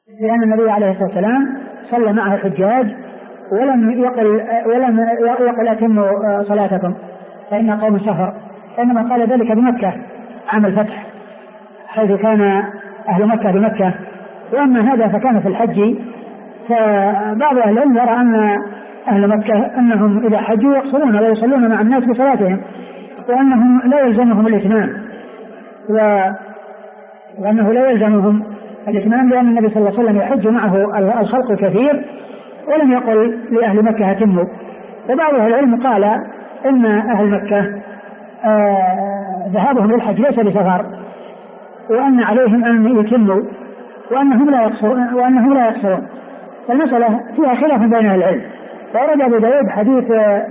لأن النبي عليه الصلاة والسلام صلى معه الحجاج ولم يقل أتموا صلاتكم فإن قوم سفر، إنما قال ذلك بمكة عام الفتح حيث كان أهل مكة بمكة. وأما هذا فكان في الحج، فبعض أهل العلم يرى أن أهل مكة أنهم إذا حجوا يقصرون ويصلون مع الناس بصلاتهم، وأنهم لا يلزمهم الإتمام، وأنه لا يلزمهم الإتمام لأن النبي صلى الله عليه وسلم يحج معه الخلق الكثير ولم يقل لأهل مكة أتموا. وبعض أهل العلم قال إن أهل مكة ذهابهم للحج ليس بسفر، وأن عليهم أن يتموا وأنهم لا يقصرون. فالمسألة فيها خلاف بين أهل العلم. وورد أبو داود حديث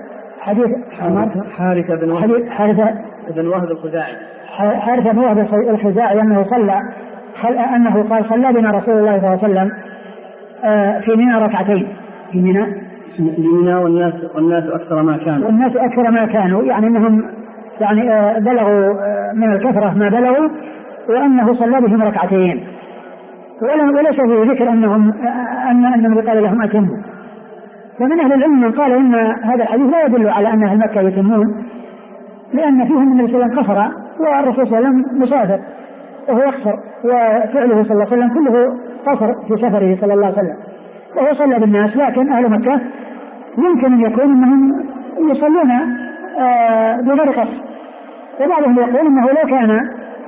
حارثة بن وهب الخزاعي حارثة بن وهب الخزاعي أنه قال صلى بنا رسول الله صلى الله عليه وسلم في منى ركعتين في منى والناس أكثر ما كانوا يعني أنهم بلغوا من الكثرة ما بلغوا، وأنه صلى بهم ركعتين وليس في ذكر أنهم قال لهم أتموا. فمن أهل العلم من قال إن هذا الحديث لا يدل على أن أهل مكة يتمون، لأن فيهم النبي صلى الله عليه وسلم قصر والرسول صلى الله عليه وسلم مسافر وهو يقصر، وفعله صلى الله عليه وسلم كله قصر في سفره صلى الله عليه وسلم، وهو صلى بالناس. لكن أهل مكة يمكن أن يكون أنهم يصلون بغير قصر، وبعضهم يقول أنه لو كان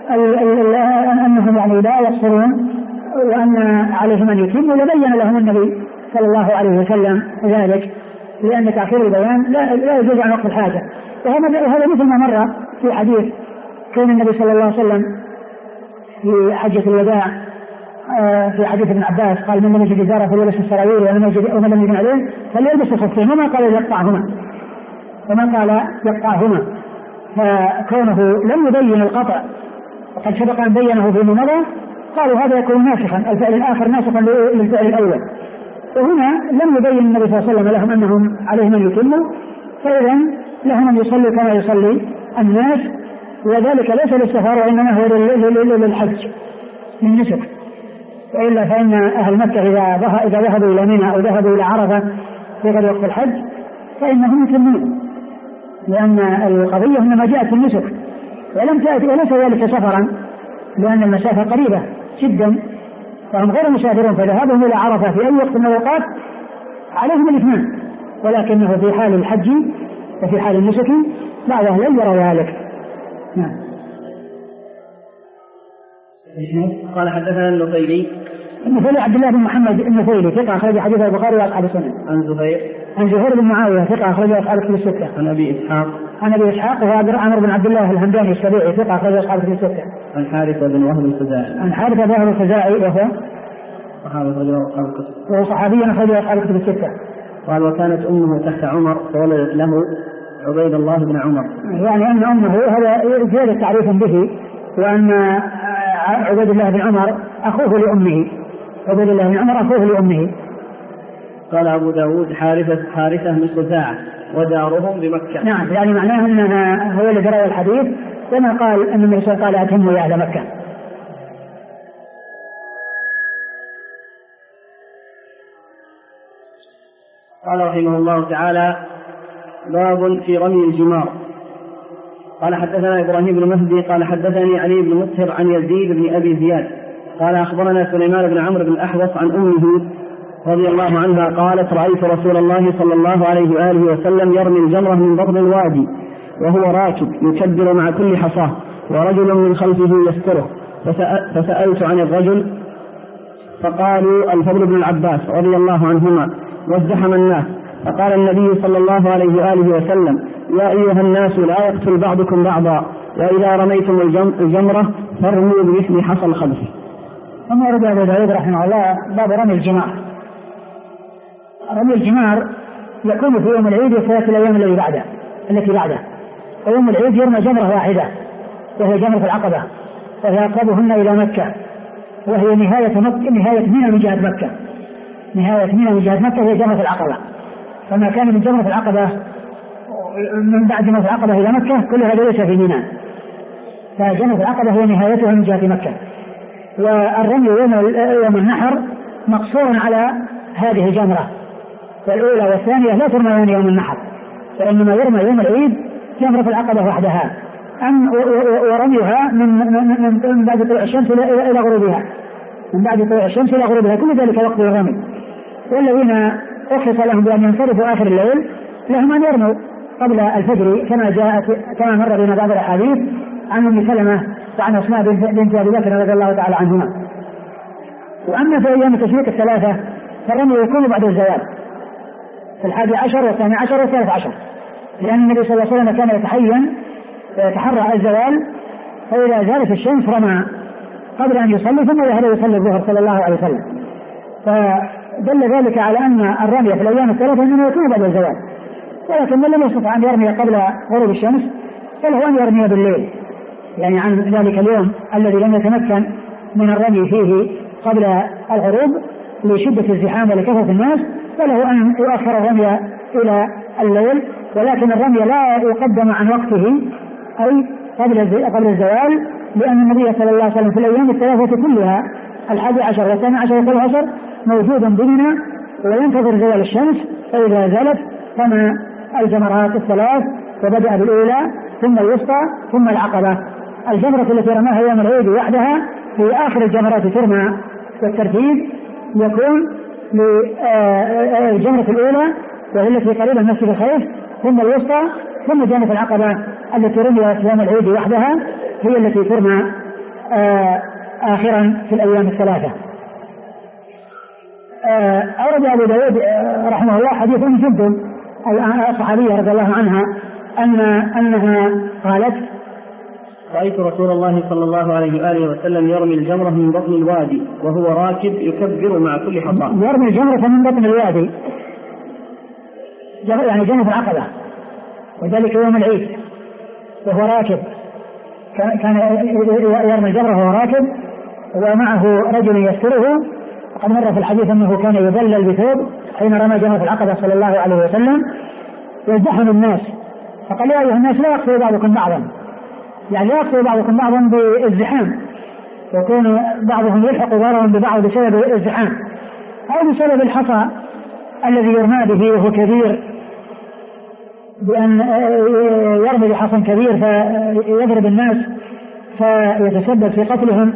أنهم لا يقصرون وأن عليهم أن يتموا لبين لهم النبي صلى الله عليه وسلم ذلك، لأن تأخير البيان لا يجوز عن وقت الحاجة. وهذا مثل ما مر في حديث كان النبي صلى الله عليه وسلم في حجة الوداع في حديث ابن عباس قال من لم يجد إزاره فليلبس السراويل ومن لم يجد عليه فليلبس الخفين، وما قال يقطعهما فكونه لم يبين القطع وقد سبق أن بينه في مضى قالوا هذا يكون ناسخا، الفعل الآخر ناسخا للفعل الأول. وهنا لم يبين النبي صلى الله عليه وسلم لهم أنهم عليهم أن يتموا، فإذا لهم أن يصلوا كما يصلي الناس، وذلك ليس للسفر وإنما هو للحج من نسك. وإلا فإن أهل مكة إذا ذهبوا إلى منى أو ذهبوا إلى عرفة في غير وقت الحج فإنهم يتمون، لأن القضية إنما جاءت في النسك ولم تأتي وليس ذلك سفرا، لأن المسافة قريبة جدا فهم غير مسافرون، فذهابهم إلى عرفة في أي وقت من الأوقات عليهم الإثمان، ولكنه في حال الحج وفي حال النسك بعض أهل العلم يرى ذلك. نعم. قال حدثنا النفيلي عبد الله بن محمد النفيلي ثقة أخرج حديث البخاري وأصحاب السنن. عن زهير بن معاوية ثقة أخرج أصحاب الكتب الستة. عن أبي إسحاق وهو عمرو بن عبد الله الهمداني السبيعي ثقة أخرج أصحاب الكتب الستة. عن حارثة بن وهب الخزاعي وهو صحابي أخرج أصحاب الكتب الستة. قال وكانت أمه تحت عمر فولدت له عبيد الله بن عمر، يعني أن أمه هذا زيادة تعريف به، وأن عبيد الله بن عمر أخوه لأمه، عبيد الله بن عمر أخوه لأمه. قال أبو داود حارثة مثل ساعة ودارهم بمكة. نعم، يعني معناه أنها هو اللي روى الحديث وما قال أن النبي صلى الله عليه وسلم قال أتموا يا أهل مكة. قال رحمه الله تعالى باب في رمي الجمار. قال حدثنا إبراهيم بن مهدي قال حدثني علي بن مطهر عن يزيد بن أبي زياد قال أخبرنا سليمان بن عمرو بن الأحوص عن أمه رضي الله عنها قالت رأيت رسول الله صلى الله عليه وآله وسلم يرمي الجمرة من بطن الوادي وهو راكب يكبر مع كل حصاه ورجل من خلفه يستره، فسألت عن الرجل فقالوا الفضل بن العباس رضي الله عنهما، وازدحم الناس، فقال النبي صلى الله عليه وآله وسلم يا أيها الناس لا يقتل بعضكم بعضا، وإذا رميتم الجمرة فارموا بمثل حصى الخبز. ثم ورد أبو داود رحمه الله باب رمي الجمار. رمي الجمار يكون في يوم العيد وثلاث الأيام التي بعده. ويوم العيد يرمى جمرة واحدة وهي جمرة العقبة، وهي أقربهن إلى مكة، وهي نهاية منى من جهة مكة. نهاية منى من جهة مكة هي جمرة العقبة، فما كان من جمرة العقبة من بعد جمرة العقبة إلى مكة كل هذا ليس في منى، فجمرة العقبة هي نهايتها من جهة مكة. والرمي يوم النحر مقصور على هذه الجمرة، والأولى والثانية لا ترميان يوم النحر، وإنما يرمى يوم العيد جمرة العقبة وحدها، ورميها من بعد طلوع الشمس إلى غروبها، من بعد طلوع الشمس إلى غروبها، كل ذلك وقت الرمي. والذين أخص لهم بأن ينصرفوا آخر الليل لهم أن يرموا قبل الفجر، كما مر بنا بعض الأحاديث عن أم سلمة وعن أسماء بنت أبي بكر رضي الله تعالى عنهما. وأما في أيام التشريق الثلاثة فالرمي يكون بعد الزوال في 11 و12 و13، لأن النبي صلى الله عليه وسلم كان يتحرى الزوال، فإذا زالت الشمس رمى قبل أن يصلي ثم يذهب يصلي الظهر صلى الله عليه وسلم. فدل ذلك على أن الرمي في الأيام الثلاثة إنما يكون بعد الزوال، ولكن من لم يستطع أن يرمي قبل غروب الشمس فله أن يرمي بالليل، يعني عن ذلك اليوم الذي لم يتمكن من الرمي فيه قبل الغروب لشدة الزحام ولكثرة الناس، فله أن يؤخر الرمي إلى الليل، ولكن الرمي لا يقدم عن وقته أي قبل الزوال، لأن النبي صلى الله عليه وسلم في الأيام الثلاثة كلها 11 و12 و13 موجود بنا وينتظر زوال الشمس، فإذا زالت رمى الجمرات الثلاث، وبدأ بالأولى ثم الوسطى ثم العقبة. الجمرة التي رماها يوم العيد وحدها في آخر الجمرات ترمى، والترتيب يكون للجمرة الأولى وهي التي قريبة من مسجد الخيف، ثم الوسطى، ثم جمرة العقبة التي رميت يوم العيد وحدها هي التي ترمى آخرا في الأيام الثلاثة. أورد أبو داود رحمه الله حديث جد الصحابية رضي الله عنها أنها قالت: رأيت رسول الله صلى الله عليه وآله وسلم يرمي الجمرة من بطن الوادي وهو راكب يكبر مع كل حصى. يرمي الجمرة من بطن الوادي يعني جمرة العقبة، وذلك يوم العيد وهو راكب، كان يرمي الجمرة وهو راكب ومعه رجل يستره، وقد مر في الحديث أنه كان يذلل بثوب حين رمى جمرة العقبة صلى الله عليه وسلم، يزدحم الناس، فقال: يا أيها الناس لا يقصد بعضكم بعضا، يعني لا يقصد بعضكم بعضا بالزحام، ويكون بعضهم يلحق بعضهم ببعض بسبب الزحام أو بسبب الحصى الذي يرمى به وهو كبير، بأن يرمي بحصى كبير فيضرب الناس فيتسبب في قتلهم.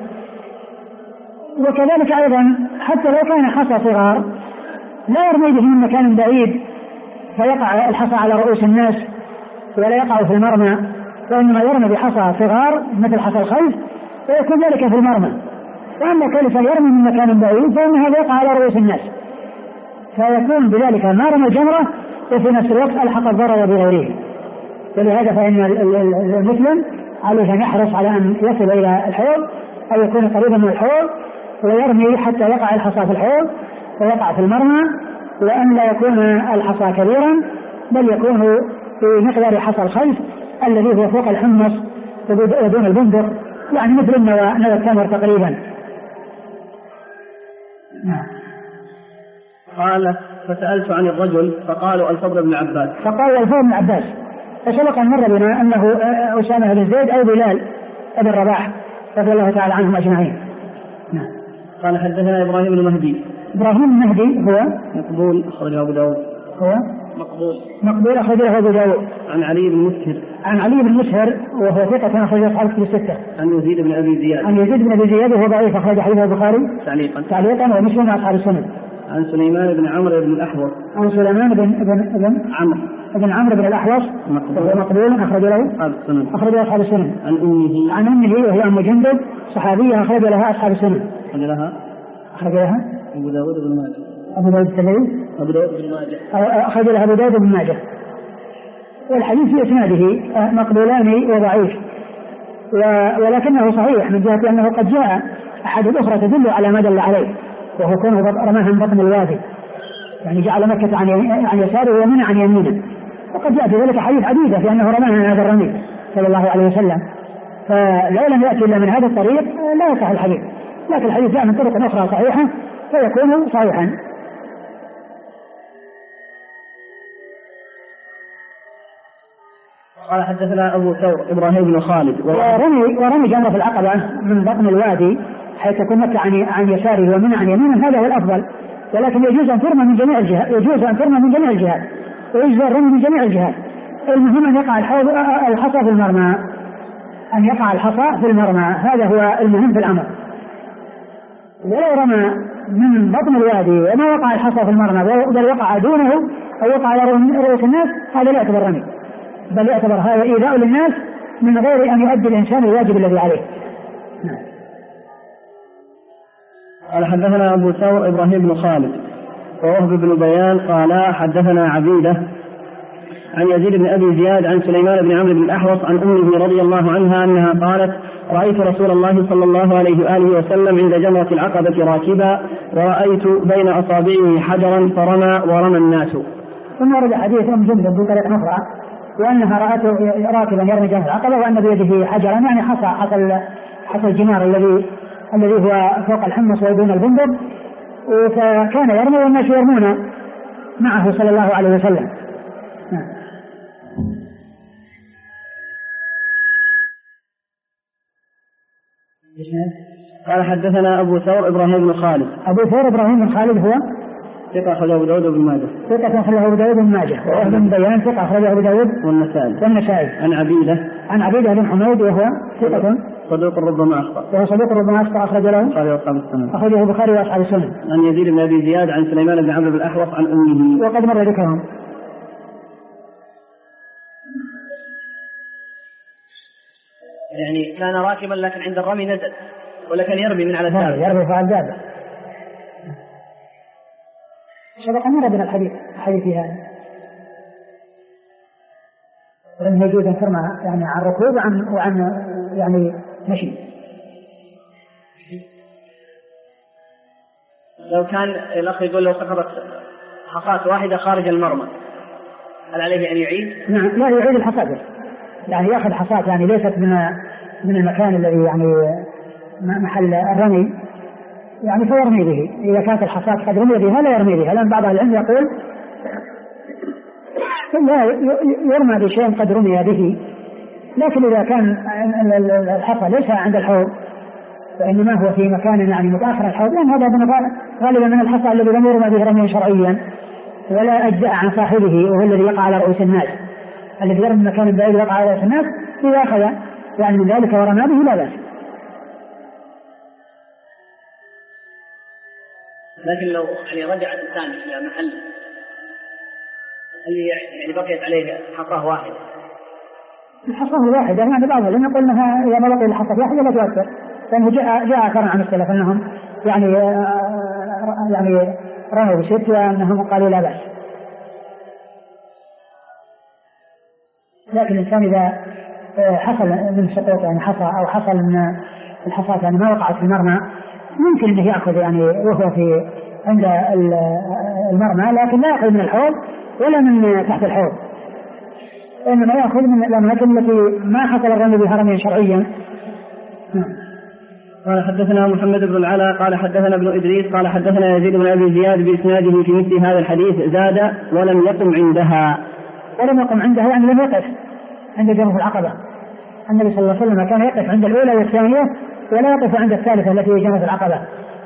وكذلك أيضا حتى لو كان حصى صغار لا يرمي به من مكان بعيد فيقع الحصى على رؤوس الناس ولا يقع في المرمى، وإنما يرمي بحصى صغار مثل حصى الخيف ويكون ذلك في المرمى. وأما كلفة يرمي من مكان بعيد فإن هذا يقع على رؤوس الناس، فيكون بذلك ما رمى الجمرة وفي نفس الوقت ألحق الضرر بغيره. ولهذا فإن المسلم عليه أن يحرص على أن يصل إلى الحوض أو يكون قريبا من الحوض ويرمي حتى يقع الحصى في الحوض ويقع في المرمى، وأن لا يكون الحصى كبيرا بل يكون في مقدار حصى الخيف الذي هو فوق الحمص ودون البندق، يعني مثل نوى التمر تقريبا. قال: فسألت عن الرجل فقالوا الفضل بن عباس. فقالوا الفضل بن عباس، فسبق أن مر بنا أنه أسامة بن زيد أو بلال بن رباح رضي الله تعالى عنهم أجمعين. قال: حدثنا إبراهيم بن مهدي. إبراهيم بن مهدي هو مقبول أخرجه أبو داود. هو مقبول أخرجه أبو داود. عن علي بن مسهر. عن علي بن مسهر وهو ثقة أخرج أصحاب الكتب الستة. عن يزيد بن أبي زياد. عن يزيد بن أبي زياد وهو ضعيف أخرج حديث البخاري تعليقا ومسلم أصحاب السنن. عن سليمان بن عمرو بن الأحوص. عن سليمان بن عمرو بن الأحوص وهو مقبول أخرج له أصحاب السنن. عن أمه وهي أم جندب صحابية أخرج لها أصحاب السنن. أخرج لها أبو داود بن ماجه. أخرج لها أبو داود بن ماجه. والحديث في إسناده مقبولان وضعيف، ولكنه صحيح من جهة أنه قد جاء أحد أخرى تدل على ما دل عليه، وهو كونه رماها من بطن الوادي، يعني جعل مكة عن يساره ومنى عن يمينه، وقد جاء في ذلك حديث عديدة في أنه رماها من هذا الرمي صلى الله عليه وسلم، فلو لم يأتي إلا من هذا الطريق لا يصح الحديث، لكن الحديث جاء من طرق أخرى صحيحة فيكون صحيحا. قال: حدثنا أبو ثور إبراهيم بن خالد. ورمي جمرة العقبة من بطن الوادي حيث تكون مكة عن يساره ومنى عن يمينه، هذا هو الأفضل. ولكن يجوز أن ترمى من جميع الجهات، يجوز أن ترمى من جميع الجهات، ويجوز الرمي من جميع الجهات. المهم أن يقع الحصى في المرمى، أن يقع الحصى في المرمى، هذا هو المهم في الأمر. ولو رمى من بطن الوادي وما وقع الحصى في المرمى بل وقع دونه أو وقع على رؤوس الناس، هذا لا يعتبر رمي، بل يعتبر هذا إيذاء للناس من غير أن يؤدي الإنسان الواجب الذي عليه. قال حدثنا أبو ثور إبراهيم بن خالد ووهب بن بيان قال حدثنا عبيدة عن يزيد بن أبي زياد عن سليمان بن عمرو بن الأحوص عن أمه رضي الله عنها أنها قالت: رأيت رسول الله صلى الله عليه وآله وسلم عند جمرة العقبة راكبا، ورأيت بين أصابعه حجرا فرمى ورمى الناس. ثم ورد حديث أم جندب بطريقة أخرى وأنها رأته راكبا يرمي جمرة العقبة وأن بيده حجرا، يعني حصى الجمار الذي هو فوق الحمص ويدون البندق، فكان يرمي والناس يرمون معه صلى الله عليه وسلم. قال حدثنا أبو ثور إبراهيم بن خالد. أبو ثور إبراهيم بن خالد هو ثقة أخرجه أبو داود بن ماجه. ثقة أخرجه أبو داود بن ماجه. ووهب بن بيان ثقة أخرجه أبو داود والنسائي. عن عبيدة بن حميد وهو ثقة صدوق ربما أخطأ. وهو صدوق ربما أخطأ أخرجه البخاري وأصحاب السنن. عن يزيد بن أبي زياد عن سليمان بن عمرو بن الأحوص عن أمه. وقد مر ذكرهم. يعني كان راكبا لكن عند الرمي نزل، ولا كان يرمي من على الدابة؟ يرمي فعل الدابة. سبق مر بنا الحديث هذا. لأنه يجوز أن ترمى يعني عن ركوب وعن يعني مشي. لو كان الأخ يقول لو سقطت حصاة واحدة خارج المرمى هل عليه أن يعيد؟ نعم، لا يعيد الحصاة، يعني يأخذ حصاة يعني ليست من المكان الذي يعني محل الرمي، يعني فيرمي به. إذا كانت الحصاة قد رمي بها لا يرمي بها، لأن بعض العلم يقول لا يرمى بشيء قد رمي به، لكن إذا كان الحصى ليس عند الحوض فإنما هو في مكان يعني متأخر الحوض، لأن هذا غالبا من الحصى الذي لم يرمى به رميا شرعيا ولا أجزاء عن صاحبه، وهو الذي يقع على رؤوس الناس، الذي يرمي مكان بعيد يقع على رؤوس الناس، إذا أخذ يعني من ذلك ورمى به لا بأس. لكن لو يعني رجع الإنسان إلى محل اللي يعني بقيت عليه حصاه واحدة، الحصاه الواحدة يعني بعضهم لم يقول أنها إذا ما بقي الحصاه واحدة لا تؤثر، لأنه جاء أثر عن السلف أنهم يعني رموا بست وأنهم قالوا لا بأس. لكن الإنسان إذا حصل من سقوط يعني حصى أو حصل من الحصاة يعني ما وقعت في المرمى ممكن أنه يأخذ يعني وهو في عند المرمى، لكن لا يأخذ من الحوض ولا من تحت الحوض، إنما يأخذ من الأماكن التي ما حصل الرمي بها رميا شرعيا. قال حدثنا محمد بن العلاء قال حدثنا ابن إدريس قال حدثنا يزيد بن أبي زياد بإسناده في مثل هذا الحديث زاد ولم يقم عندها. ولم يقم عندها يعني لم يقف عند جمرة العقبة. النبي صلى الله عليه وسلم كان يقف عند الأولى والثانية ولا يقف عند الثالثة التي هي جمرة العقبة.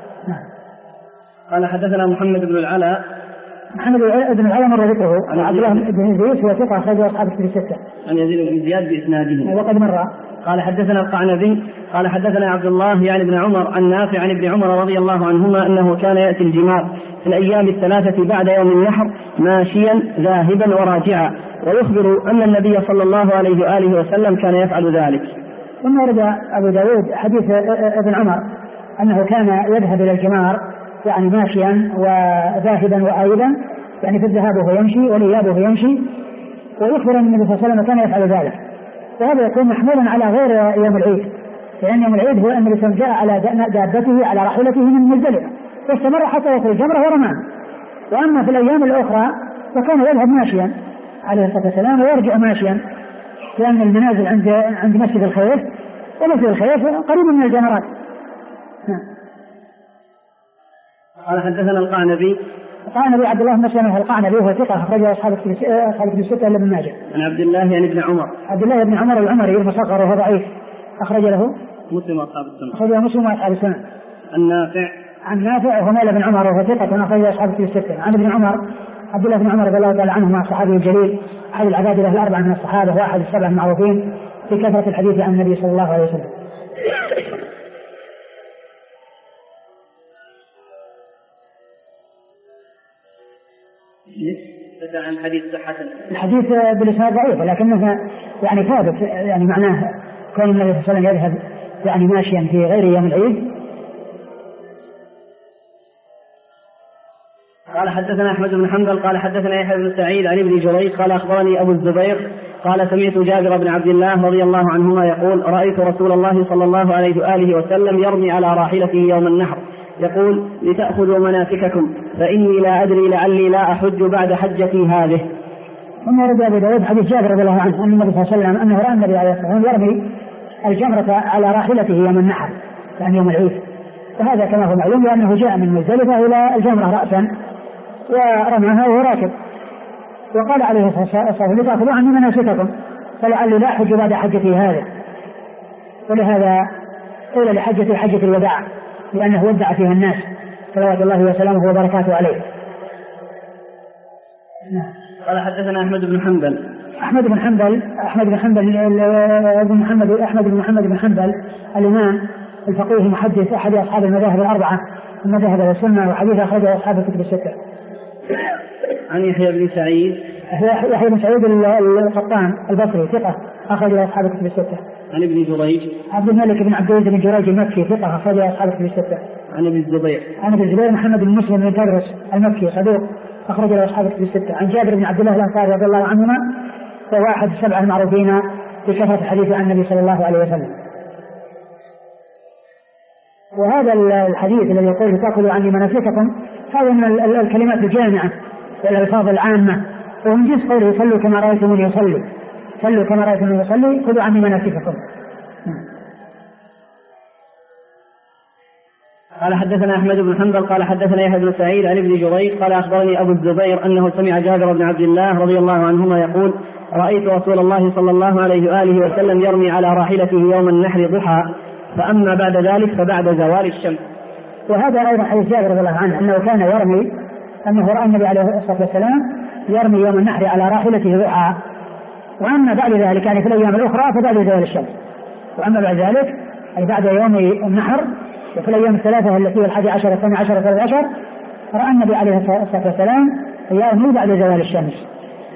قال حدثنا محمد بن العلاء. محمد بن العلاء مر ذكره عن عبد الله بن إدريس هو ثقة أخرجه أصحاب الكتب الستة. عن يزيد بن زياد بإسناده وقد مر. قال حدثنا القعنبي قال حدثنا عبد الله يعني بن عمر عن نافع عن ابن عمر رضي الله عنهما أنه كان يأتي الجمار في الأيام الثلاثة بعد يوم النحر ماشيا ذاهبا وراجعا، ويخبر أن النبي صلى الله عليه وآله وسلم كان يفعل ذلك. ثم ورد أبو داود حديث ابن عمر أنه كان يذهب إلى الجمار يعني ماشيا وذاهبا وآيبا، يعني في الذهاب وهو يمشي والإياب وهو يمشي، ويخبر أن النبي صلى الله عليه وسلم كان يفعل ذلك. وهذا يكون محمولا على غير يوم العيد، لأن يوم العيد هو أن الإنسان جاء على دابته على راحلته من مزدلفة واستمر حتى يصل الجمرة ورماه. وأما في الأيام الأخرى فكان يذهب ماشيا عليه الصلاة والسلام ويرجع ماشيا، لأن المنازل عند مسجد الخيف، ومسجد الخيف قريب من الجمرات. قال حدثنا القعنبي عبد الله بن مسلمة القعنبي وهو ثقة أخرجه أصحاب الكتب الستة إلا ابن ماجه. عن عبد الله يعني بن عمر. عبد الله بن عمر العمري المصغر وهو ضعيف أخرج له مسلم وأصحاب السنن. أخرجه مسلم وأصحاب السنن. عن نافع وهو مولى بن عمر وهو ثقة أخرج أصحاب الكتب الستة. عن ابن عمر عبد الله بن عمر رضي الله تعالى عنهما الصحابي الجليل أحد العبادلة الأربعة من الصحابة وأحد السبع المعروفين في كثرة الحديث عن النبي صلى الله عليه وسلم. عن حديث صحة الحديث بالإسناد ضعيف لكنه يعني ثابت يعني معناه كون النبي صلى الله عليه وسلم يذهب يعني ماشيا في غير يوم العيد. قال حدثنا أحمد بن حنبل قال حدثنا يحيى بن سعيد عن ابن جريج قال أخبرني أبو الزبير قال سمعت جابر بن عبد الله رضي الله عنهما يقول رأيت رسول الله صلى الله عليه وآله وسلم يرمي على راحلته يوم النحر يقول لتأخذوا مناسككم فإني لا أدري لعلي لا أحج بعد حجتي هذه. ثم ورد أبو داود حديث جابر رضي الله عنه أن النبي صلى الله عليه وسلم أنه رأى النبي عليه الصلاة والسلام يرمي الجمرة على راحلته يوم النحر يعني يوم العيد. وهذا كما هو معلوم لأنه جاء من مزدلفة إلى الجمرة رأسا ورماها وهو راكب. وقال عليه الصلاة والسلام لتأخذوا عني مناسككم فلعلي لا أحج بعد حجتي هذا. ولهذا قيل لحجة حجة الوداع لأنه ودع فيها الناس صلوات الله وسلامه وبركاته عليه. قال حدثنا أحمد بن حنبل أحمد بن حنبل الإمام الفقيه المحدث أحد أصحاب المذاهب الأربعة المذاهب والسنة وحديث أخرجه أصحاب الكتب الستة. عن يحيى بن سعيد القطان البصري ثقة أخرجه أصحاب الكتب الستة. عن ابن جريج عبد الملك بن عبد العزيز بن جريج المكي ثقة أخرجه أصحاب الكتب الستة. عن ابن الزبير محمد بن مسلم بن تدرس المكي صدوق أخرجه أصحاب الكتب الستة. عن جابر بن عبد الله الأنصاري رضي الله عنهما وهو أحد السبع المعروفين بكثرة الحديث عن النبي صلى الله عليه وسلم. وهذا الحديث الذي يقول تأخذوا عني مناسككم هذا من الكلمات الجامعة والألفاظ العامة ومن جنس قوله صلوا كما رأيتموني يصلي خذوا عني مناسككم. قال حدثنا أحمد بن حنبل قال حدثنا يحيى بن سعيد عن ابن جريج قال أخبرني أبو الزبير أنه سمع جابر بن عبد الله رضي الله عنهما يقول رأيت رسول الله صلى الله عليه وآله وسلم يرمي على راحلته يوم النحر ضحى فأما بعد ذلك فبعد زوال الشمس. وهذا أيضا حديث جابر رضي الله عنه أنه كان يرمي أنه رأى النبي عليه الصلاة والسلام يرمي يوم النحر على راحلته ضحى وأما بعد ذلك يعني في الأيام الأخرى فبعد زوال الشمس. وأما بعد ذلك أي بعد يوم النحر وفي الأيام الثلاثة التي هي 11 12 13 رأى النبي عليه الصلاة والسلام يرمي بعد زوال الشمس.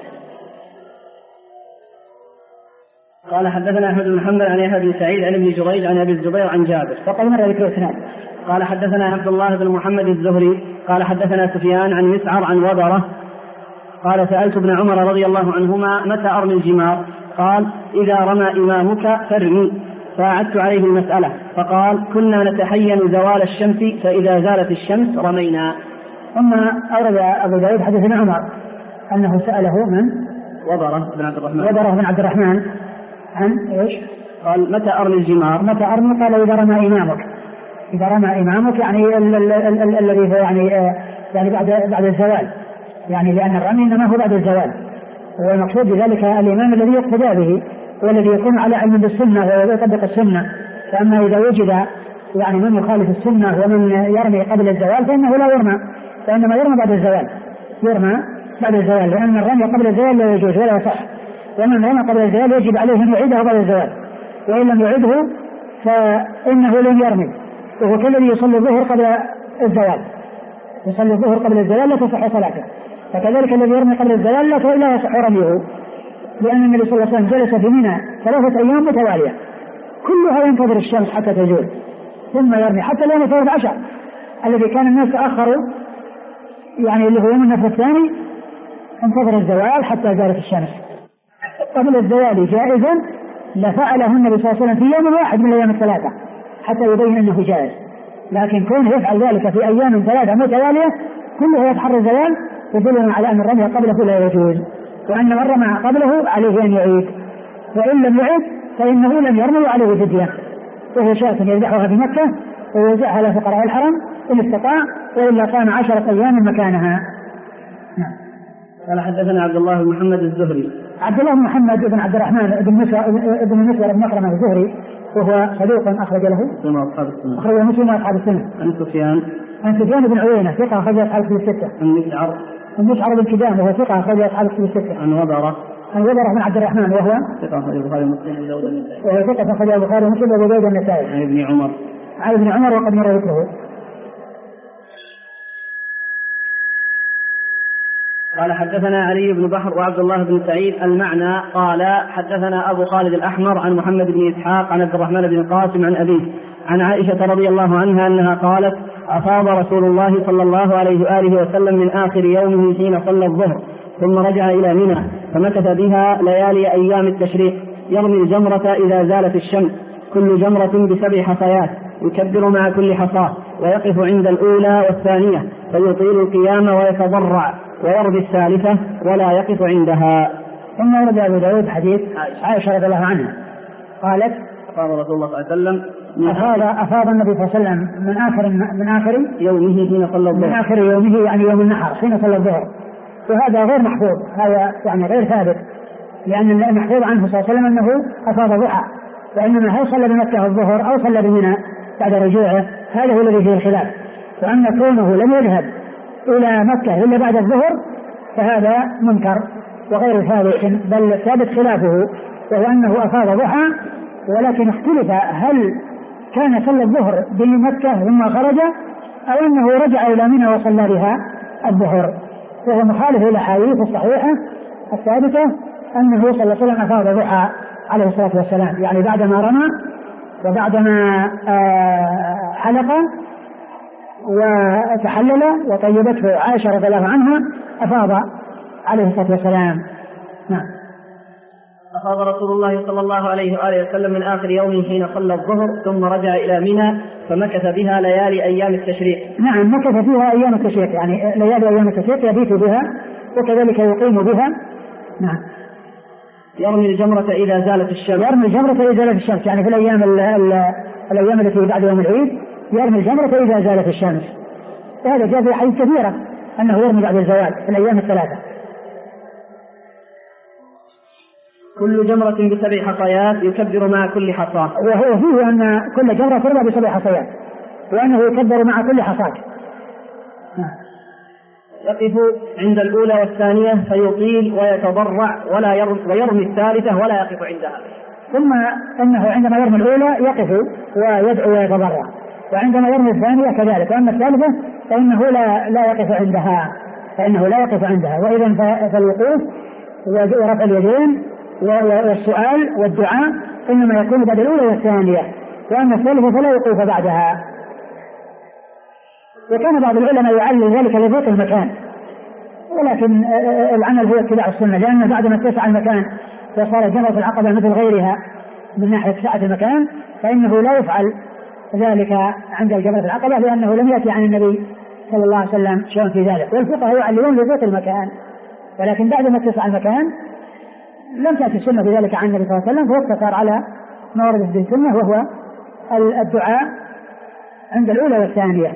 قال حدثنا أحمد بن حنبل عن يحيى بن سعيد عن ابن جريج عن أبي الزبير عن جابر وقد مر ذكر الإسناد. قال حدثنا عبد الله بن محمد الزهري قال حدثنا سفيان عن مسعر عن وبرة قال سألت ابن عمر رضي الله عنهما متى أرمي الجمار قال إذا رمى إمامك فارمي فأعدت عليه المسألة فقال كنا نتحين زوال الشمس فإذا زالت الشمس رمينا. ثم أورد أبو داود حديث ابن عمر أنه سأله من وبرة بن عبد الرحمن عن إيش؟ قال متى أرمي الجمار متى أرمي قال إذا رمى إمامك يعني الذي هو يعني بعد الزوال يعني لأن الرمي إنما هو بعد الزوال والمقصود بذلك الإمام الذي يقتدى به والذي يكون على علم بالسنة ويطبق السنة. فأما إذا وجد يعني من يخالف السنة ومن يرمي قبل الزوال فإنه لا يرمى فإنما يرمى بعد الزوال لأن الرمي قبل الزوال لا يجوز ولا يصح ومن رمى قبل الزوال يجب عليه أن يعيده بعد الزوال وإن لم يعيده فإنه لن يرمي وهو كالذي يصلي الظهر قبل الزوال لا تصح صلاته فكذلك الذي يرمي قبل الزوال لا يصح رميه لأن النبي صلى الله عليه وسلم جلس في منى 3 أيام متوالية كلها ينتظر الشمس حتى تزول ثم يرمي حتى اليوم 13 الذي كان الناس تأخروا يعني اللي هو يوم النفر الثاني انتظر الزوال حتى زالت الشمس قبل الزوال جائزا لفعله النبي صلى الله عليه وسلم في يوم واحد من الأيام 3 حتى يبين أنه جائز لكن كونه يفعل ذلك في أيام 3 متوالية كلها يتحرى الزوال يدلنا على أن الرمي قبله لا يجوز وأن من رمى قبله عليه أن يعيد وإن لم يعيد فإنه لم يرمي عليه فدية وهو شاة يذبحها في مكة ويوزعها على فقراء الحرم إن استطاع وإلا قام 10 أيام مكانها. قال حدثنا عبد الله بن محمد الزهري عبد الله بن محمد بن عبد الرحمن بن مسور بن مكرمة الزهري وهو صدوق أخرج له أخرج مسلم وأصحاب السنة. عن سفيان بن عيينة ثقة أخرج أصحاب الكتب الستة. عن مسعر بن كدام وهو ثقة أخرج أصحاب الكتب الستة. عن وبرة بن عبد الرحمن وهو ثقة أخرج البخاري ومسلم وهو ثقة أخرج البخاري ومسلم وأبو داود والنسائي. عن ابن عمر وقد مر ذكره. قال حدثنا علي بن بحر وعبد الله بن سعيد المعنى. قال حدثنا أبو خالد الأحمر عن محمد بن إسحاق عن عبد الرحمن بن القاسم عن أبيه عن عائشة رضي الله عنها أنها قالت أفاض رسول الله صلى الله عليه وآله وسلم من آخر يومه حين صلى الظهر ثم رجع إلى منى فمكث بها ليالي أيام التشريق يرمي الجمرة إذا زالت الشمس كل جمرة ب7 حصيات يكبر مع كل حصاة ويقف عند الأولى والثانية فيطيل القيام ويتضرع ويرمي الثالثة ولا يقف عندها. ثم ورد أبو داود حديث عائشة رضي الله عنها قالت أفاض رسول الله صلى الله عليه وسلم أفاض النبي صلى الله عليه وسلم من آخر يومه حين صلى الظهر. من آخر يومه يعني يوم النحر حين صلى الظهر. وهذا غير محفوظ، هذا يعني غير ثابت، لأن المحفوظ عنه صلى الله عليه وسلم أنه أفاض ضحى، وإنما هل صلى بمكة الظهر أو صلى بمنى بعد رجوعه هذا هو الذي فيه الخلاف. وأن كونه لم يذهب إلى مكة إلا بعد الظهر فهذا منكر وغير ثابت، بل ثابت خلافه، وهو أنه أفاض ضحى، ولكن اختلف هل كان صلى الظهر بمكة ثم خرج أو أنه رجع إلى منى وصلى بها الظهر. وهو مخالف إلى الأحاديث الصحيحة الثابتة أنه صلى الله عليه وسلم أفاض ضحى عليه الصلاة والسلام، يعني بعدما رمى وبعدما حلق وتحلل وطيبته عائشة رضي الله عنها أفاض عليه الصلاة والسلام. نعم. أفاض رسول الله صلى الله عليه وآله وسلم من آخر يوم حين صلى الظهر ثم رجع إلى منى فمكث بها ليالي أيام التشريق. نعم، مكث فيها أيام التشريق، يعني ليالي أيام التشريق يبيت بها وكذلك يقيم بها. نعم. يرمي الجمرة إذا زالت الشمس. يرمي الجمرة إذا زالت الشمس، يعني في الأيام التي بعد يوم العيد يرمي الجمرة إذا زالت الشمس. وهذا جاء في أحاديث كثيرة أنه يرمي بعد الزوال في الأيام الثلاثة. كل جمرة ب7 حصيات يكبر مع كل حصاة. وهو فيه أن كل جمرة ترمى ب7 حصيات وأنه يكبر مع كل حصاة. يقف عند الأولى والثانية فيطيل ويتضرع ويرمي الثالثة ولا يقف عندها. ثم أنه عندما يرمي الأولى يقف ويدعو ويتضرع، وعندما يرمي الثانية كذلك، وأما الثالثة فإنه لا يقف عندها. وإذا فالوقوف ورفع اليدين والسؤال والدعاء إنما يكون بعد الأولى والثانية، وأما الثالثة فلا وقوف بعدها. وكان بعض العلماء يعلل ذلك لضيق المكان، ولكن العمل هو اتباع السنة، لأن بعد ما اتسع المكان وصار جمرة العقبة مثل غيرها من ناحية سعة المكان فإنه لا يفعل ذلك عند جمرة العقبة، لأنه لم يأتي عن النبي صلى الله عليه وسلم شيء في ذلك. والفقهاء يعللون لضيق المكان، ولكن بعد ما اتسع المكان لم تأتي السنة بذلك عن النبي صلى الله عليه وسلم، فاقتصر على ما ورد في السنة وهو الدعاء عند الأولى والثانية.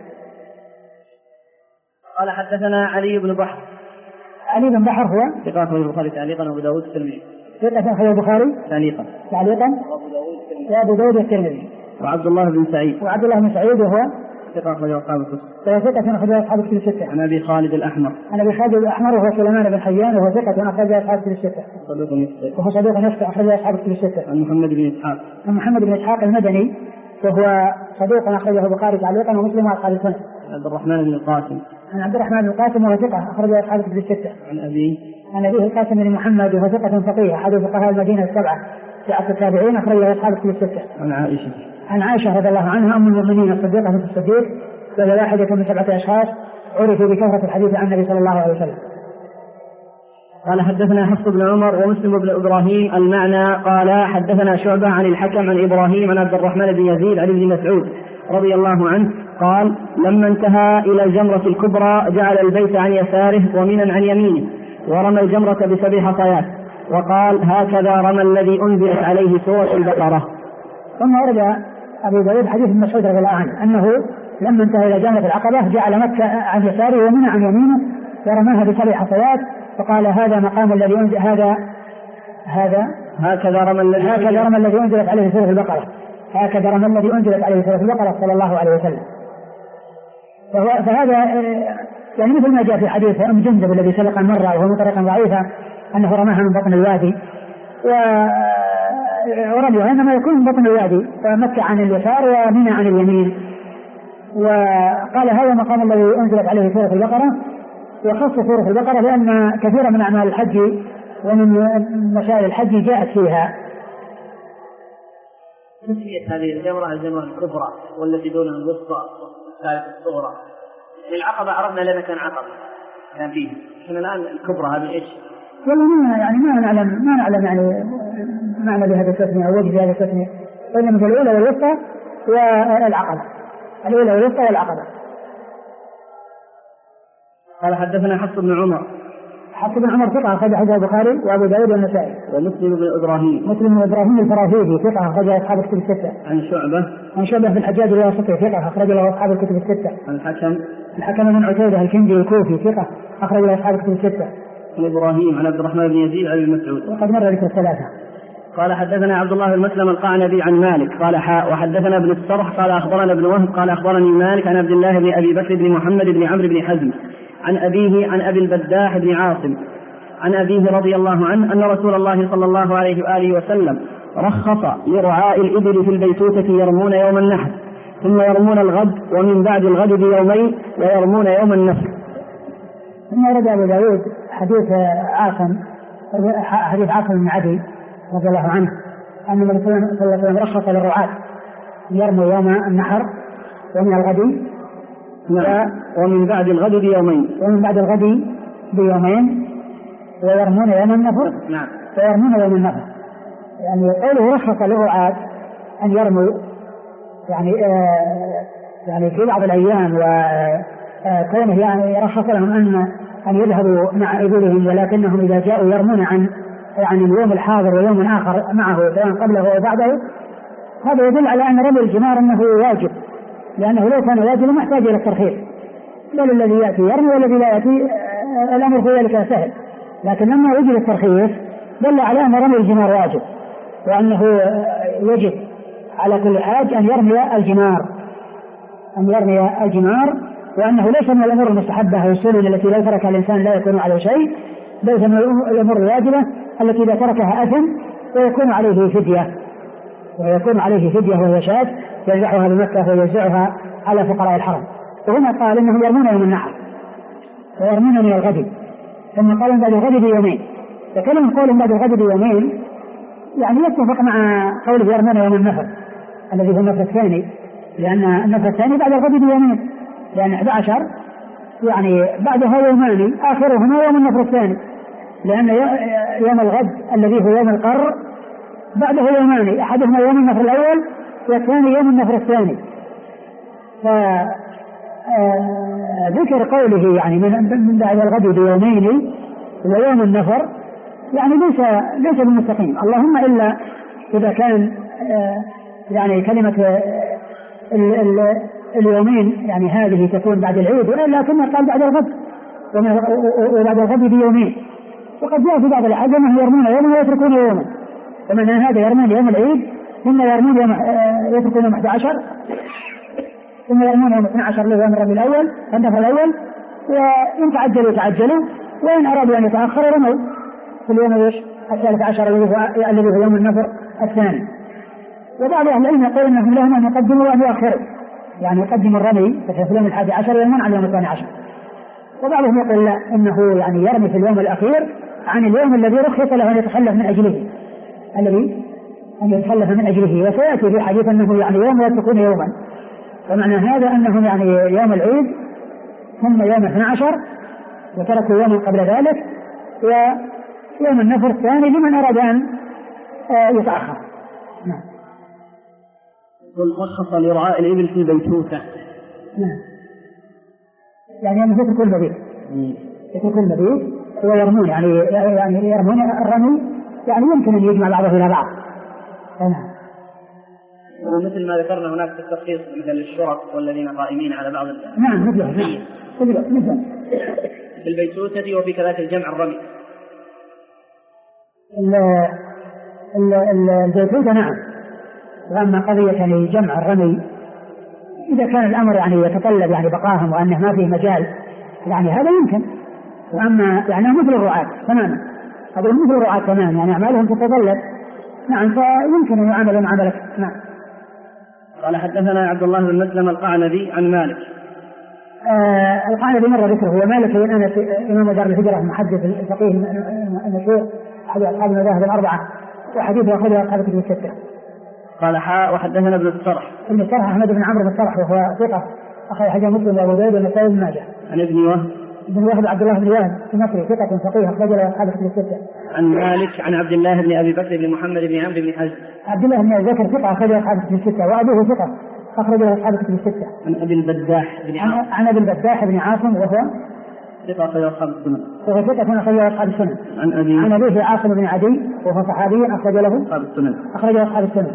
قال حدثنا علي بن بحر. علي بن بحر هو ثقة أخرج البخاري تعليقا وأبو داود الترمذي. ثقة أخرج البخاري تعليقا وأبو داود الترمذي. وعبد الله بن سعيد. وعبد الله بن سعيد وهو ثقة أخرج أصحاب الكتب. ثقة أخرج أصحاب الكتب الستة. عن أبي خالد الأحمر. عن أبي خالد الأحمر وهو سليمان بن حيان وهو ثقة أخرج أصحاب الكتب الستة. وهو صدوق نفسه أخرج أصحاب الكتب الستة. عن محمد بن إسحاق. عن محمد بن إسحاق المدني وهو صدوق أخرجه البخاري تعليقا ومسلم وأصحاب السنة. عبد الرحمن بن القاسم. عن عبد الرحمن بن القاسم وهو ثقة أخرج أصحاب الكتب الستة. عن أبيه القاسم بن محمد وهو ثقة فقيه أحد فقهاء المدينة السبعة في عصر التابعين أخرج أصحاب الكتب الستة. عن عائشة رضي الله عنها أم المؤمنين الصديقة بنت الصديق، وهي واحدة من 7 أشخاص عرفوا بكثرة الحديث عن النبي صلى الله عليه وسلم. قال حدثنا حفص بن عمر ومسلم بن إبراهيم المعنى. قال حدثنا شعبة عن الحكم عن إبراهيم عن عبد الرحمن بن يزيد عن ابن مسعود رضي الله عنه قال لما انتهى إلى الجمرة الكبرى جعل البيت عن يساره ومنا عن يمينه ورمى الجمرة ب7 حصيات وقال هكذا رمى الذي أنزلت عليه سورة البقرة. ثم ورد أبو داود حديث ابن مسعود رضي الله عنه أنه لما انتهى إلى جمرة العقبة جعل مكة عن يساره ومنى عن يمينه ورماها ب7 حصيات وقال هذا مقام الذي أنزل هكذا رمى الذي أنزلت عليه سورة البقرة. هكذا رمى الذي أنزلت عليه سورة البقرة صلى الله عليه وسلم. فهذا يعني مثل ما جاء في حديث أم جندب الذي سبق مرة وهو بطريقة ضعيفة أنه رماها من بطن الوادي، ورميها إنما يكون من بطن الوادي، فمكة عن اليسار ومنى عن اليمين. وقال هذا مقام الذي أنزلت عليه سورة البقرة، وخص سورة البقرة لأن كثيرا من أعمال الحج ومن مشاعر الحج جاءت فيها. تسمية هذه الجمرة الجمرة الكبرى والتي دونها الوسطى والثالثة الصغرى. العقبة عرفنا لنا كان عقبة كان فيه، احنا الآن الكبرى هذه ايش؟ والله يعني ما نعلم يعني معنى بهذه التسمية أو وجه هذه التسمية، بينما الأولى والوسطى والعقبة، الأولى والوسطى والعقبة. قال حدثنا حفص بن عمر. حفص بن عمر ثقة أخرج حديث البخاري وأبو داود والنسائي. ومسلم بن إبراهيم. مسلم بن إبراهيم الفراهيدي ثقة أخرج أصحاب الكتب الستة. عن شعبة في الحجاج الواسطي ثقة أخرج له أصحاب الكتب الستة. عن الحكم بن عتيبة الكندي الكوفي ثقة أخرج له أصحاب الكتب الستة. عن إبراهيم عن عبد الرحمن بن يزيد عن ابن مسعود. وقد مر ذكر الثلاثة. قال حدثنا عبد الله بن مسلم القعنبي عن مالك قال وحدثنا ابن السرح قال أخبرنا ابن وهب قال أخبرني مالك عن عبد الله بن أبي بكر بن محمد بن عمرو بن حزم عن أبيه عن أبي البداح بن عاصم عن أبيه رضي الله عنه أن رسول الله صلى الله عليه وآله وسلم رخص لرعاء الإبل في البيتوتة يرمون يوم النحر ثم يرمون الغد ومن بعد الغد بيومين ويرمون يوم النفر. ثم ورد أبو داود حديث عاصم بن عدي رضي الله عنه أن النبي صلى الله عليه وسلم رخص للرعاة يرموا يوم النحر ومن الغد ومن بعد الغد بيومين ويرمون يوم النفر. نعم. ويرمون يوم النفر يعني قوله رخص للرعاة أن يرموا يعني في بعض الأيام وكونه يعني يرخص لهم أن يذهبوا مع إبلهم، ولكنهم إذا جاءوا يرمون عن يعني اليوم الحاضر ويوم آخر معه سواء قبله وبعده. هذا يدل على أن رمي الجمار أنه واجب، لأنه لو كان واجبا ما يحتاج إلى الترخيص، بل الذي يأتي يرمي والذي لا يأتي الأمر في ذلك سهل. لكن لما وجد الترخيص دل على أن رمي الجمار واجب، وأنه يجب على كل حاج أن يرمي الجمار، وأنه ليس من الأمور المستحبة والسنن التي لو تركها الإنسان لا يكون عليه شيء، بل من الأمور الواجبة التي إذا تركها أثم ويكون عليه فدية وهي شاة يذبحها بمكة ويوزعها على فقراء الحرم. وهنا قال إنهم يرمون يوم النحر ويرمون من الغد، ثم قال بعد الغد بيومين. فكلمة قول بعد الغد بيومين يعني يتفق مع قوله يرمون يوم النفر الذي هو النفر الثاني، لأن النفر الثاني بعد الغد بيومين، لأن 11 يعني بعدها يومان آخرهما يوم النفر الثاني، لأن يوم الغد الذي هو يوم القر بعده يومان، أحدهما يوم النفر الأول والثاني يوم النفر الثاني. فذكر قوله يعني من بعد الغد بيومين ويوم النفر يعني ليس بالمستقيم، اللهم إلا إذا كان يعني كلمة اليومين يعني هذه تكون بعد العيد، وإلا كما قال بعد الغد وبعد الغد بيومين. وقد جاء في بعض الأحاديث يرمون يوما ويتركون يوما، ومن هذا يرمون يوم العيد ثم يرمون يتركون يوم 11 ثم يرمون يوم 12 ليوم الرمي الأول النفر الأول، وإن تعجلوا وإن أرادوا أن يتأخروا رموا في اليوم 13 الذي هو يوم النفر الثاني. وبعض أهل العلم يقول أنهم لهم أن يقدموا وأن يؤخروا، يعني يقدم الرمي في اليوم 11 ويرمون على اليوم 12. وبعضهم يقول لا، إنه يعني يرمي في اليوم الأخير عن اليوم الذي رخص له أن يتخلف من أجله، وسيأتي في حديث أنه يعني يوم يتركون يوما، ومعنى هذا أنهم يعني يوم العيد ثم يوم 12 وتركوا يوما قبل ذلك، ويوم النفر الثاني لمن أراد أن يتأخر. نعم. رخص لرعاء الإبل في البيتوتة. نعم. يعني يترك المبيت ويرمون يعني يرمون الرمي يعني يمكن أن يجمع بعضه إلى بعض. نعم. ومثل ما ذكرنا هناك التخصيص مثل الشرط والذين قائمين على بعض نعم مثل في البيتوتة وفي كذلك الجمع الرمي. البيتوتة نعم. وأما قضية يعني جمع الرمي إذا كان الأمر يعني يتطلب يعني بقاهم وأنه ما فيه مجال يعني هذا يمكن. وأما يعني مثل الرعاة تماما، هذا مثل الرعاة تماما يعني أعمالهم تتطلب نعم فيمكن أن يعاملوا معاملة نعم. قال حدثنا عبد الله بن مسلم القعنبي عن مالك. القعنبي مر ذكره. هو مالك أنا إمام دار الهجرة محدث الفقيه المشهور أحد أصحاب المذاهب الأربعة وحديثه أخرجه أصحاب الكتب الستة. قال وحدثنا ابن الصرح. ابن الصرح أحمد بن عمرو بن الصرح وهو ثقة أخرج حديث مسلم وأبو داود والنسائي بن ماجه. عن ابن وهب. ابن وهب عبد الله بن وهب المصري ثقة فقيه أخرج له أصحاب الكتب الستة. عن مالك عن عبد الله بن أبي بكر بن محمد بن عمرو بن حزم. عبد الله بن أبي بكر ثقة أخرج له أصحاب الكتب الستة وأبوه ثقة أخرج له أصحاب الكتب الستة. عن أبي البداح بن عاصم. عن أبي البداح بن عاصم وهو ثقة أخرج له أصحاب السنن. وهو ثقة أخرج له أصحاب السنن. عن أبيه عاصم بن عدي وهو صحابي أخرج له أصحاب السنن. أخرج له أصحاب السنن.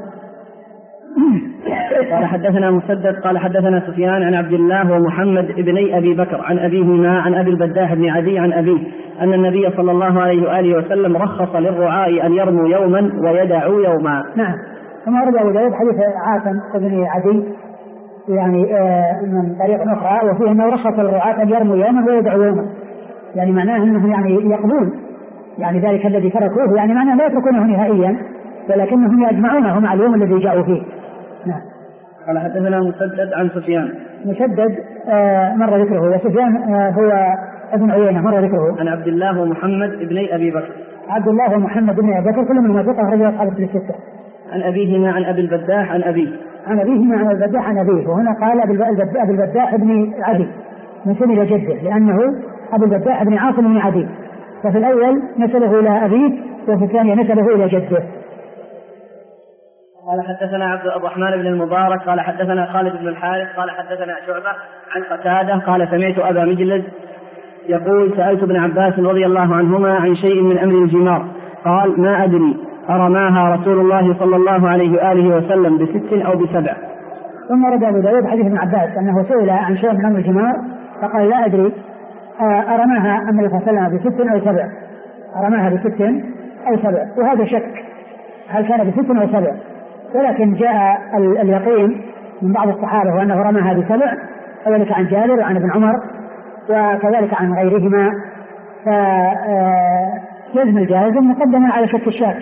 قال حدثنا مسدد قال حدثنا سفيان عن عبد الله ومحمد ابني أبي بكر عن أبيهما عن أبي البداح بن عدي عن أبيه أن النبي صلى الله عليه وآله وسلم رخص للرعاء أن يرموا يوما ويدعوا يوما. نعم. ثم ورد أبو داود حديث عاصم بن عدي يعني من طريق أخرى وفيه أنه رخص للرعاة أن يرموا يوما ويدعوا يوما، يعني معناه أنهم يعني يقبلون يعني ذلك الذي تركوه، يعني معناه لا يتركونه نهائيا ولكنهم يجمعونه مع اليوم الذي جاءوا فيه. نعم. قال حدثنا مسدد عن سفيان. مسدد مر ذكره وسفيان هو ابن عيينة مر ذكره. عن عبد الله ومحمد ابني أبي بكر. عبد الله ومحمد بن أبي بكر كل من ثقة أخرج أصحاب الكتب الستة. عن أبيهما عن أبي البداح عن أبيه. عن أبيهما عن البداح عن أبيه. وهنا قال أبي البداح بن عدي نسب إلى جده لأنه أبو البداح بن عاصم بن عدي، ففي الأول نسبه إلى أبيه وفي الثانية نسبه إلى جده. قال حدثنا عبد الرحمن بن المبارك قال حدثنا خالد بن الحارث قال حدثنا شعبة عن قتادة قال سمعت أبا مجلد يقول سألت ابن عباس رضي الله عنهما عن شيء من أمر الجمار قال ما أدري أرماها رسول الله صلى الله عليه وآله وسلم ب6 أو ب7. ثم رد أبو داود حديث ابن عباس أنه سئل عن شيء من أمر الجمار فقال لا أدري أرماها النبي صلى الله عليه وسلم ب6 أو 7. أرماها ب6 أو 7 وهذا شك هل كان ب6 أو 7، ولكن جاء اليقين من بعض الصحابة وأنه رماها ب7 وذلك عن جابر وعن ابن عمر وكذلك عن غيرهما، فلازم الجائز مقدما على شك الشاك.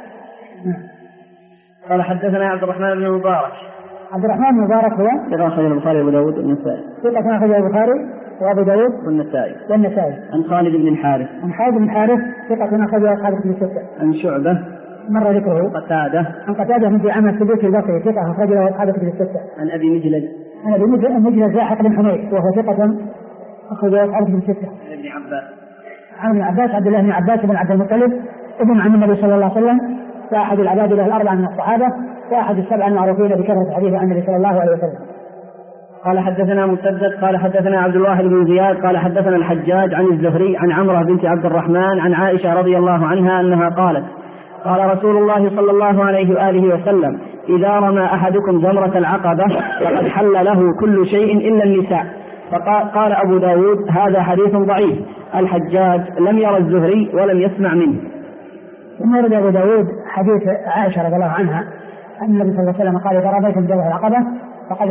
قال حدثنا عبد الرحمن بن المبارك. عبد الرحمن بن المبارك هو ثقة أخرجه البخاري وأبو داود والنسائي. ثقة أخرجه البخاري وأبو داود والنسائي. عن خالد بن الحارث. عن خالد بن الحارث ثقة أخرجه أصحاب الكتب الستة. عن شعبة مر ذكره. عن قتادة من دعامة السدوسي البصري ثقة أخرجه أصحاب الكتب الستة. عن أبي مجلد. عن أبي مجلد زاحق بن حميد وهو ثقة أخرجه أصحاب الكتب الستة. عن ابن عباس. عن ابن عباس عبد الله بن عباس بن عبد المطلب ابن عم النبي صلى الله عليه وسلم وأحد العبادلة الأربعة من الصحابة وأحد السبعة المعروفين بكثرة الحديث عن النبي صلى الله عليه وسلم. قال حدثنا مسدد قال حدثنا عبد الواحد بن زياد قال حدثنا الحجاج عن الزهري عن عمرة بنت عبد الرحمن عن عائشة رضي الله عنها أنها قالت قال رسول الله صلى الله عليه وآله وسلم إذا رمى أحدكم جمرة العقبة فقد حل له كل شيء إلا النساء. فقال أبو داود هذا حديث ضعيف. الحجاج لم يرى الزهري ولم يسمع منه. ثم ورد أبو داود حديث عائشة رضي الله عنها أن النبي صلى الله عليه وسلم قال إذا رميتم جمرة العقبة فقد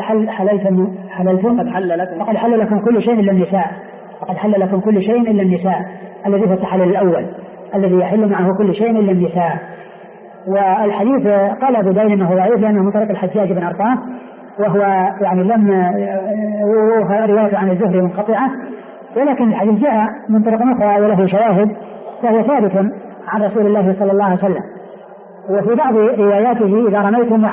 حل لكم كل شيء إلا النساء. فقد حل لكم كل شيء إلا النساء الذي هو التحلل الأول الذي يحل معه كل شيء إلا النساء. والحديث قال أبو داود أنه ضعيف لأنه من طريق الحجاج بن أرطاه وهو يعني لم رواية عن الزهري منقطعة، ولكن الحديث جاء من طريق أخرى وله شواهد فهو ثابت عن رسول الله صلى الله عليه وسلم. وفي بعض رواياته إذا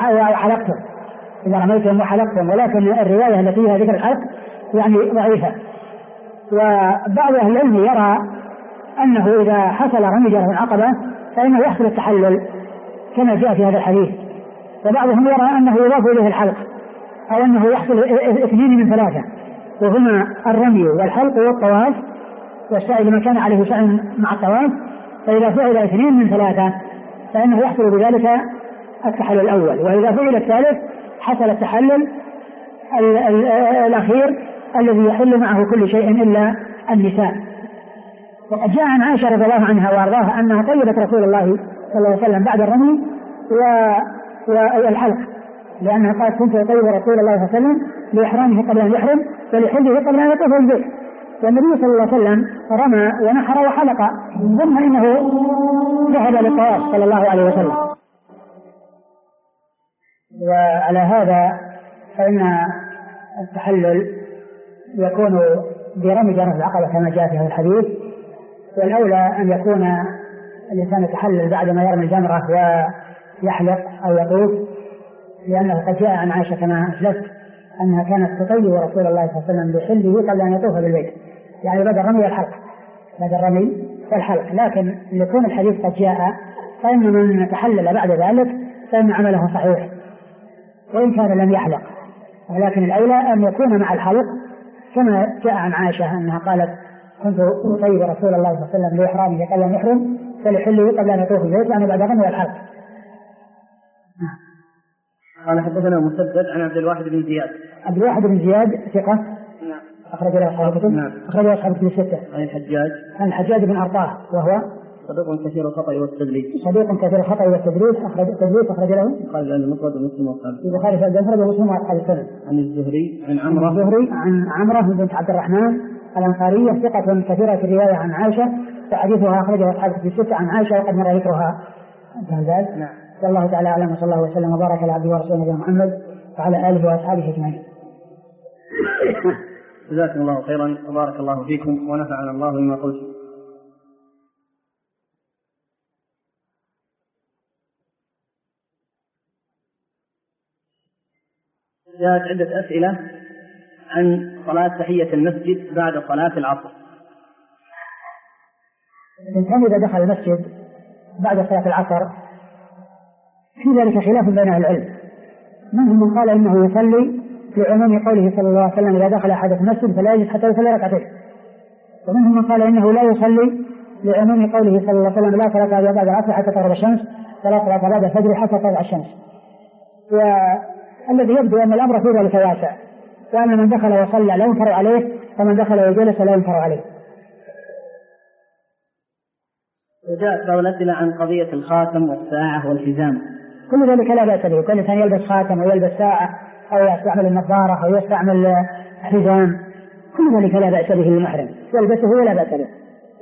رميتم وحلقتم ولكن الرواية التي فيها ذكر الحلق يعني ضعيفة. وبعض أهل العلم يرى أنه إذا حصل رمي جمرة العقبة فإنه يحصل التحلل كما جاء في هذا الحديث، وبعضهم يرى أنه يضاف إليه الحلق أو أنه يحصل 2 من 3 وهما الرمي والحلق والطواف والسعي لما كان عليه سعي مع الطواف، فإذا فعل 2 من 3 فإنه يحصل بذلك التحلل الأول، وإذا فعل الثالث حصل التحلل الأخير الذي يحل معه كل شيء إلا النساء. وقد جاء عن عائشة رضي الله عنها وارضاها أنها طيبت رسول الله صلى الله عليه وسلم بعد الرمي والحلق، لأنه قال كنت أطيب رسول الله صلى الله عليه وسلم لإحرامه قبل أن يحرم ولحله قبل أن يطوف البيت. والنبي صلى الله عليه وسلم رمى ونحر وحلق ثم إنه ذهب للطواف صلى الله عليه وسلم. وعلى هذا فإن التحلل يكون برمي جمرة العقبة كما جاء في هذا الحديث، والأولى أن يكون الإنسان يتحلل بعد ما يرمي الجمرة ويحلق أو يطوف، لأنه قد جاء عن عائشة كما أسلفت أنها كانت تطيب رسول الله صلى الله عليه وسلم بحله قبل أن يطوف بالبيت، يعني بعد الرمي والحلق، بعد الرمي والحلق. لكن لكون الحديث قد جاء فإن من تحلل بعد ذلك فإن عمله صحيح وإن كان لم يحلق، ولكن الأولى أن يكون مع الحلق كما جاء عن عائشة أنها قالت كنت أطيب رسول الله صلى الله عليه وسلم لإحرامه قبل أن يحرم فلحله قبل أن يطوف البيت، يعني بعد الرمي والحلق. قال حدثنا مسدد عن عبد الواحد بن زياد. عبد الواحد بن زياد ثقة. نعم. أخرج له أصحاب الكتب. نعم. أخرج له أصحاب الكتب الستة. عن الحجاج بن أرطاه وهو صدوق كثير الخطأ والتدليس. صدوق كثير الخطأ والتدليس. أخرج له قال لأن المفرد ومسلم وأصحاب البخاري في المفرد ومسلم وأصحاب السنن. عن الزهري عن عمرو. عن عمرو بنت عبد الرحمن الأنصارية ثقة كثيرة في الرواية عن عائشة، فحديثها أخرجه أصحاب الكتب الستة عن عائشة وقد مر ذكرها. نعم. الله تعالى أعلم وصلى الله وسلم وبارك على عبده ورسوله نبينا محمد وعلى آله وأصحابه أجمعين. جزاكم الله خيرا وبارك الله فيكم ونفعنا الله بما قلتم. جاءت عدة أسئلة عن صلاة تحية المسجد بعد صلاة العصر. الإنسان إذا دخل المسجد بعد صلاة العصر في ذلك خلاف بين أهل العلم، منهم من قال إنه يصلي لعموم قوله صلى الله عليه وسلم إذا دخل أحد المسجد فلا يجلس حتى يصلي ركعتين، ومنهم من قال إنه لا يصلي لعموم قوله صلى الله عليه وسلم لا صلاة بعد العصر حتى تغرب الشمس ولا صلاة بعد الفجر حتى تطلع الشمس. والذي يبدو أن الأمر في ذلك واسع، وأن من دخل وصلى لا ينكر عليه ومن دخل وجلس لا ينكر عليه. وجاءت بعض الأسئلة عن قضية الخاتم والساعة والحزام. كل ذلك لا بأس به، كل إنسان يلبس خاتم ويلبس ساعة أو يستعمل النظارة أو يستعمل حزام، كل ذلك لا بأس به للمحرم، يلبسه ولا بأس به.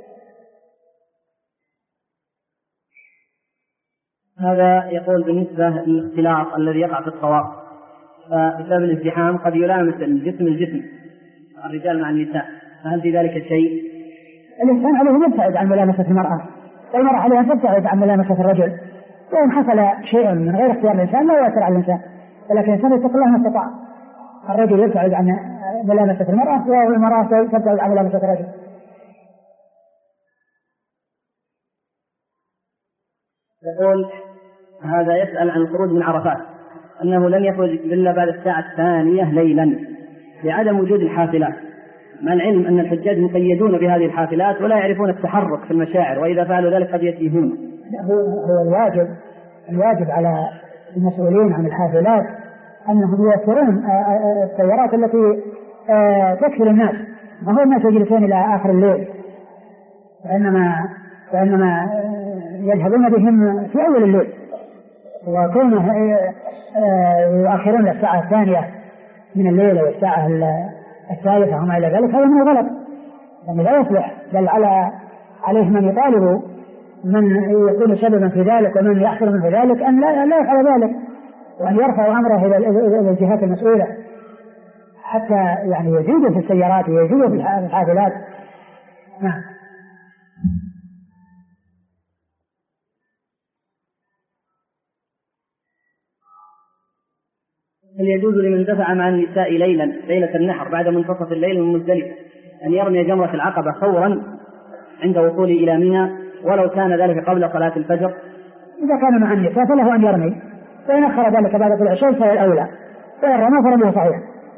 هذا يقول بالنسبة للاختلاط الذي يقع في الطواف، فبسبب الازدحام قد يلامس الجسم الرجال مع النساء، فهل في ذلك شيء؟ الإنسان عليه يبتعد عن ملامسة المرأة، والمرأة عليها تبتعد عن ملامسة الرجل، وإن حصل شيء من غير اختيار الإنسان لا يؤثر على الإنسان، ولكن الإنسان يتقي الله ما استطاع. الرجل يبتعد عن ملامسة المرأة والمرأة تبتعد عن ملامسة الرجل. يقول هذا يسأل عن الخروج من عرفات، أنه لن يخرج إلا بعد الساعة 2 ليلا لعدم وجود الحافلات، مع العلم أن الحجاج مقيدون بهذه الحافلات ولا يعرفون التحرك في المشاعر، وإذا فعلوا ذلك قد يتيهون. هو الواجب على المسؤولين عن الحافلات أنهم يوفرون السيارات التي تكفل الناس، ما هو الناس يجلسون إلى آخر الليل، وإنما يذهبون بهم في أول الليل، وكونه يؤخرون الساعة 2 من الليل والساعة 3 وما إلى ذلك هذا من الغلط، يعني لا يصلح، بل عليه من يطالب من يكون سببا في ذلك ومن يحصل من ذلك أن لا يفعل ذلك، وأن يرفع أمره إلى الجهات المسؤولة حتى يعني يزيدوا في السيارات ويزيدوا في الحافلات. نعم. هل يجوز لمن دفع مع النساء ليلة النحر بعد منتصف الليل من مزدلفة أن يرمي جمرة العقبة فورا عند وصوله إلى منى ولو كان ذلك قبل صلاة الفجر؟ إذا كان مع النساء فله أن يرمي، فإن أخر ذلك بعد طلوع الشمس فهو الأولى، وإن رمى فرميه صحيح.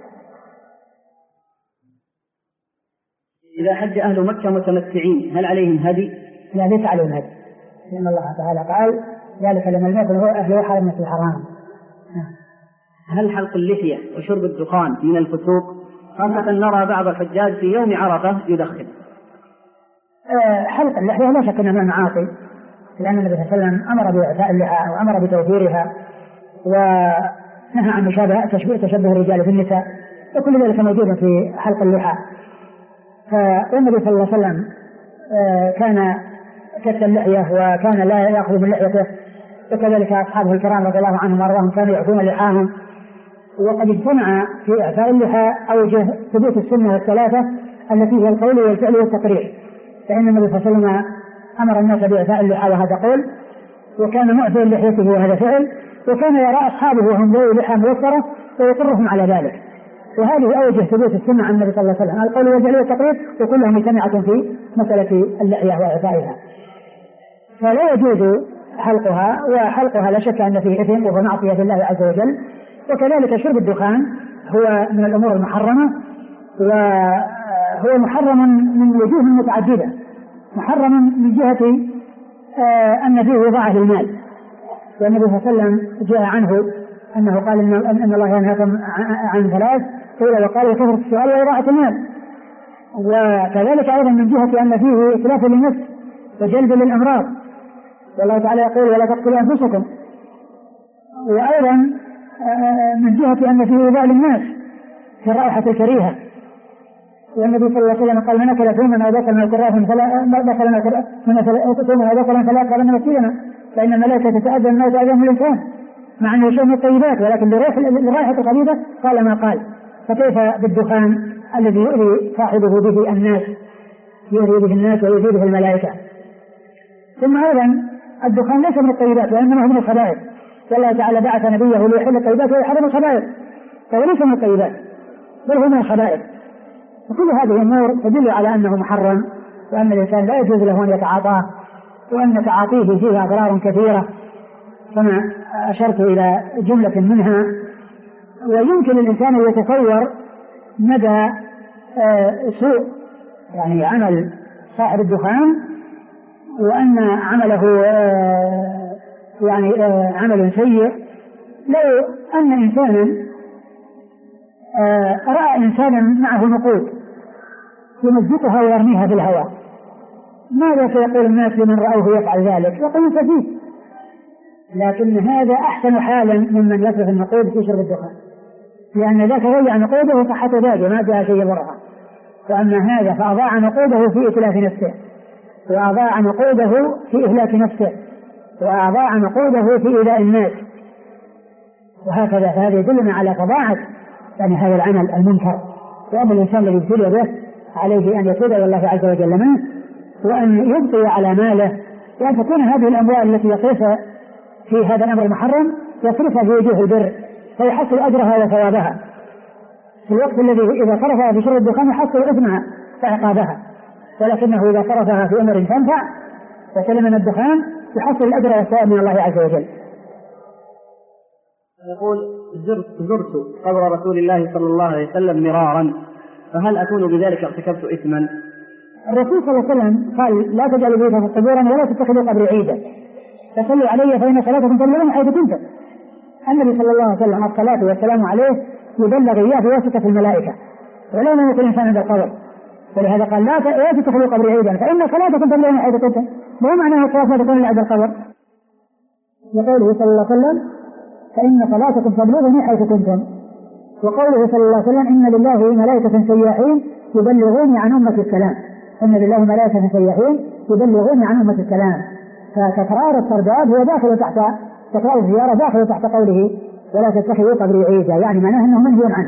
إذا حج أهل مكة متمتعين هل عليهم هدي؟ لا، ليس عليهم هدي، لأن الله تعالى قال ذلك لمن يكن هو أهل حرم الحرام. هل حلق اللحية وشرب الدخان من الفسوق؟ خاصة نرى بعض الحجاج في يوم عرفة يدخن. حلق اللحية لا شك أنه من المعاصي، لأن النبي صلى الله عليه وسلم أمر بإعفاء اللحى وأمر بتوفيرها ونهى عن تشبه الرجال في النساء، وكل ذلك موجود في حلق اللحى. فالنبي صلى الله عليه وسلم كان كث اللحية وكان لا يأخذ من لحيته، وكذلك أصحابه الكرام رضي الله عنهم وأرضاهم كانوا يعفون لحاهم. وقد اجتمع في إعفاء اللحى أوجه ثبوت السنة الثلاثة التي هي القول والفعل والتقرير، فإن النبي صلى الله عليه وسلم أمر الناس بإعفاء اللحى وهذا قول، وكان معفيا لحيته وهذا فعل، وكان يرى أصحابه وهم ذوي لحى موفرة ويقرهم على ذلك. وهذه أوجه ثبوت السنة عن النبي صلى الله عليه وسلم، القول والفعل والتقرير، وكلها مجتمعة في مسألة اللحية وإعفائها. فلا يجوز حلقها، وحلقها لا شك أن فيه إثم وهو معصية لله عز وجل. وكذلك شرب الدخان هو من الأمور المحرمة، وهو محرم من وجوه متعددة. محرم من جهة أن فيه وضاعة للمال، والنبي صلى الله عليه وسلم جاء عنه أنه قال أن الله ينهاكم عن ثلاث، قيل وقال كثرة السؤال وإضاعة المال. وكذلك أيضا من جهة أن فيه إتلاف للنفس وجلب للأمراض، والله تعالى يقول ولا تقتلوا أنفسكم. وأيضا من جهة أن فيه إيذاء للناس في الرائحة الكريهة، والنبي صلى الله عليه وسلم قال من أكل ثوما أو بصلا من القراف فلا يقربن مسجدنا فإن الملائكة تتأذى الناس تأذى من الإنسان، مع أنه شيء من الطيبات، ولكن لرائحة الخبيثة قال ما قال. فكيف بالدخان الذي يؤذي صاحبه به الناس، يؤذي به الناس ويؤذي به الملائكة؟ ثم أيضا الدخان ليس من الطيبات وإنما هو من الخبائث، والله تعالى بعث نبيه ليحل الطيبات ويحرم الخبائث، فهو ليس من الطيبات بل هو من الخبائث. وكل هذه الأمور تدل على أنه محرم، وأن الإنسان لا يجوز له أن يتعاطاه، وأن تعاطيه فيها أضرار كثيرة كما أشرت إلى جملة منها. ويمكن الإنسان أن يتصور مدى سوء يعني عمل صاحب الدخان، وأن عمله يعني عمل سيء. لو أن إنسانا رأى إنسانا معه نقود يمزقها ويرميها في الهواء، ماذا سيقول الناس لمن رأوه يفعل ذلك؟ يقولون سفيه. لكن هذا أحسن حالا ممن يصرف النقود في شرب الدخان، لأن ذاك ضيع نقوده وصحته ذاك ما جاء شيء يضرها. وأما هذا فأضاع نقوده في إتلاف نفسه، وأضاع نقوده في إهلاك نفسه، وأضاع نقوده في إيذاء الناس، وهكذا. فهذا يدلنا على فظاعة يعني هذا العمل المنكر. وأما الإنسان الذي ابتلي به عليه أن يتوب إلى الله عز وجل منه، وأن يبقي على ماله، وأن تكون هذه الأموال التي يصرفها في هذا الأمر المحرم يصرفها في وجوه البر فيحصل أجرها وثوابها، في الوقت الذي إذا صرفها في شرب الدخان يحصل إثمها وعقابها، ولكنه إذا صرفها في أمر تنفع وسلم من الدخان يحصل الأجر والثواب من الله عز وجل. يقول زرت قبر رسول الله صلى الله عليه وسلم مرارا، فهل أكون بذلك ارتكبت إثما؟ الرسول صلى الله عليه وسلم قال لا تجعلوا بيوتكم قبورا ولا تتخذوا قبري عيدا، فصلوا علي فإن صلاتكم تبلغني حيث كنتم. النبي صلى الله عليه وسلم الصلاة والسلام عليه يبلغ إياه بواسطة الملائكة، ولا يملك الإنسان عند القبر، ولهذا قال لا تتخذوا قبري عيدا فإن صلاتكم تبلغني حيث كنتم. ما معنى الصلاة ما تكون عند القبر؟ وقوله صلى الله عليه وسلم فإن صلاتكم تبلغني حيث كنتم، وقوله صلى الله عليه وسلم إن لله ملائكة سياحين يبلغوني عن أمة السلام، إن لله ملائكة سياحين يبلغوني عن أمة السلام. فتكرار الترداد هو داخل تحت تكرار الزيارة داخل تحت قوله ولا تتخذوا قبري عيدا، يعني معناه أنه منهي عنه.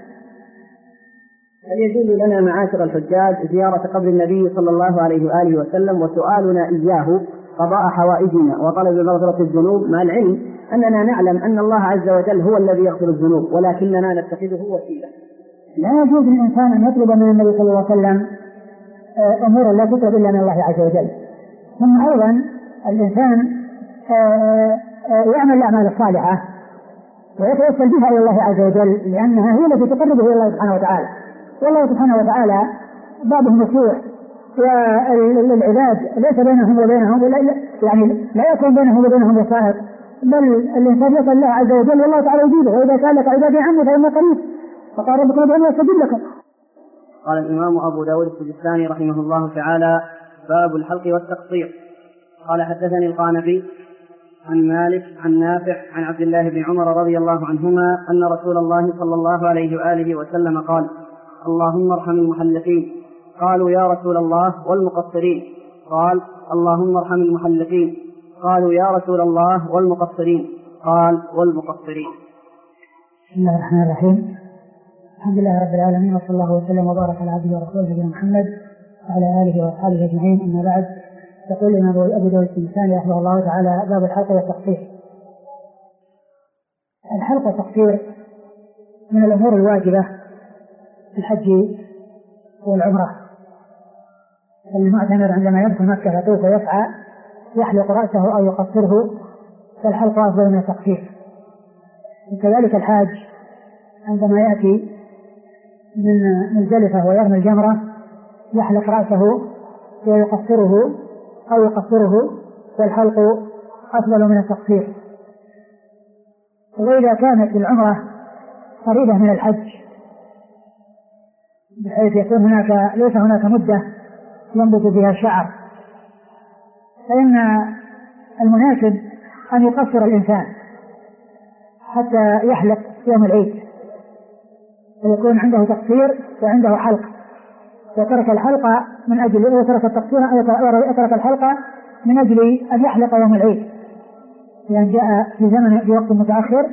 هل يجوز لنا معاشر الحجاج زيارة قبر النبي صلى الله عليه وآله وسلم وسؤالنا إياه قضاء حوائجنا وطلب مغفرة الذنوب، مع العلم أننا نعلم أن الله عز وجل هو الذي يغفر الذنوب ولكننا نتخذه وسيلة؟ لا يجوز للإنسان أن يطلب من النبي صلى الله عليه وسلم أمورا لا تطلب إلا من الله عز وجل. ثم أيضا الإنسان يعمل الأعمال الصالحة ويتوسل بها إلى الله عز وجل، لأنها هي التي تقربه إلى الله سبحانه وتعالى. والله سبحانه وتعالى بابه مفتوح، والعباد ليس بينهم وبينهم يعني لا يكون بينهم وبينهم وسائط، بل الإنسان يسأل الله عز وجل والله تعالى يجيبه، وإذا سألك عبادي عني فإني قريب فقال ربكم ادعوني أستجب لكم. قال الإمام أبو داود السجستاني رحمه الله تعالى: باب الحلق والتقصير. قال حدثني القانبي عن مالك عن نافع عن عبد الله بن عمر رضي الله عنهما أن رسول الله صلى الله عليه وآله وسلم قال: اللهم ارحم المحلقين. قالوا: يا رسول الله والمقصرين؟ قال: اللهم ارحم المحلقين. قالوا: يا رسول الله والمقصرين؟ قال: والمقصرين. بسم الله الرحمن الرحيم. الحمد لله رب العالمين، وصلى الله وسلم وبارك على عبده ورسوله نبينا محمد وعلى آله وأصحابه أجمعين. أما بعد، يقول الإمام أبو داود السجستاني رحمه الله تعالى: باب الحلق والتقصير. الحلق والتقصير من الأمور الواجبة في الحج والعمرة. المعتمر عندما يدخل مكة يطوف ويسعى يحلق رأسه أو يقصره، فالحلق أفضل من التقصير. وكذلك الحاج عندما يأتي من مزدلفة ويرمي الجمرة يحلق رأسه ويقصره أو يقصره، والحلق أفضل من التقصير. وإذا كانت العمرة قريبة من الحج بحيث يكون ليس هناك مدة ينبت بها الشعر، فإن المناسب أن يقصر الإنسان حتى يحلق يوم العيد، ويكون عنده تقصير وعنده حلق، وترك الحلقة من أجل وترك التقصير وترك الحلقة من أجل أن يحلق يوم العيد، لأن جاء في وقت متأخر،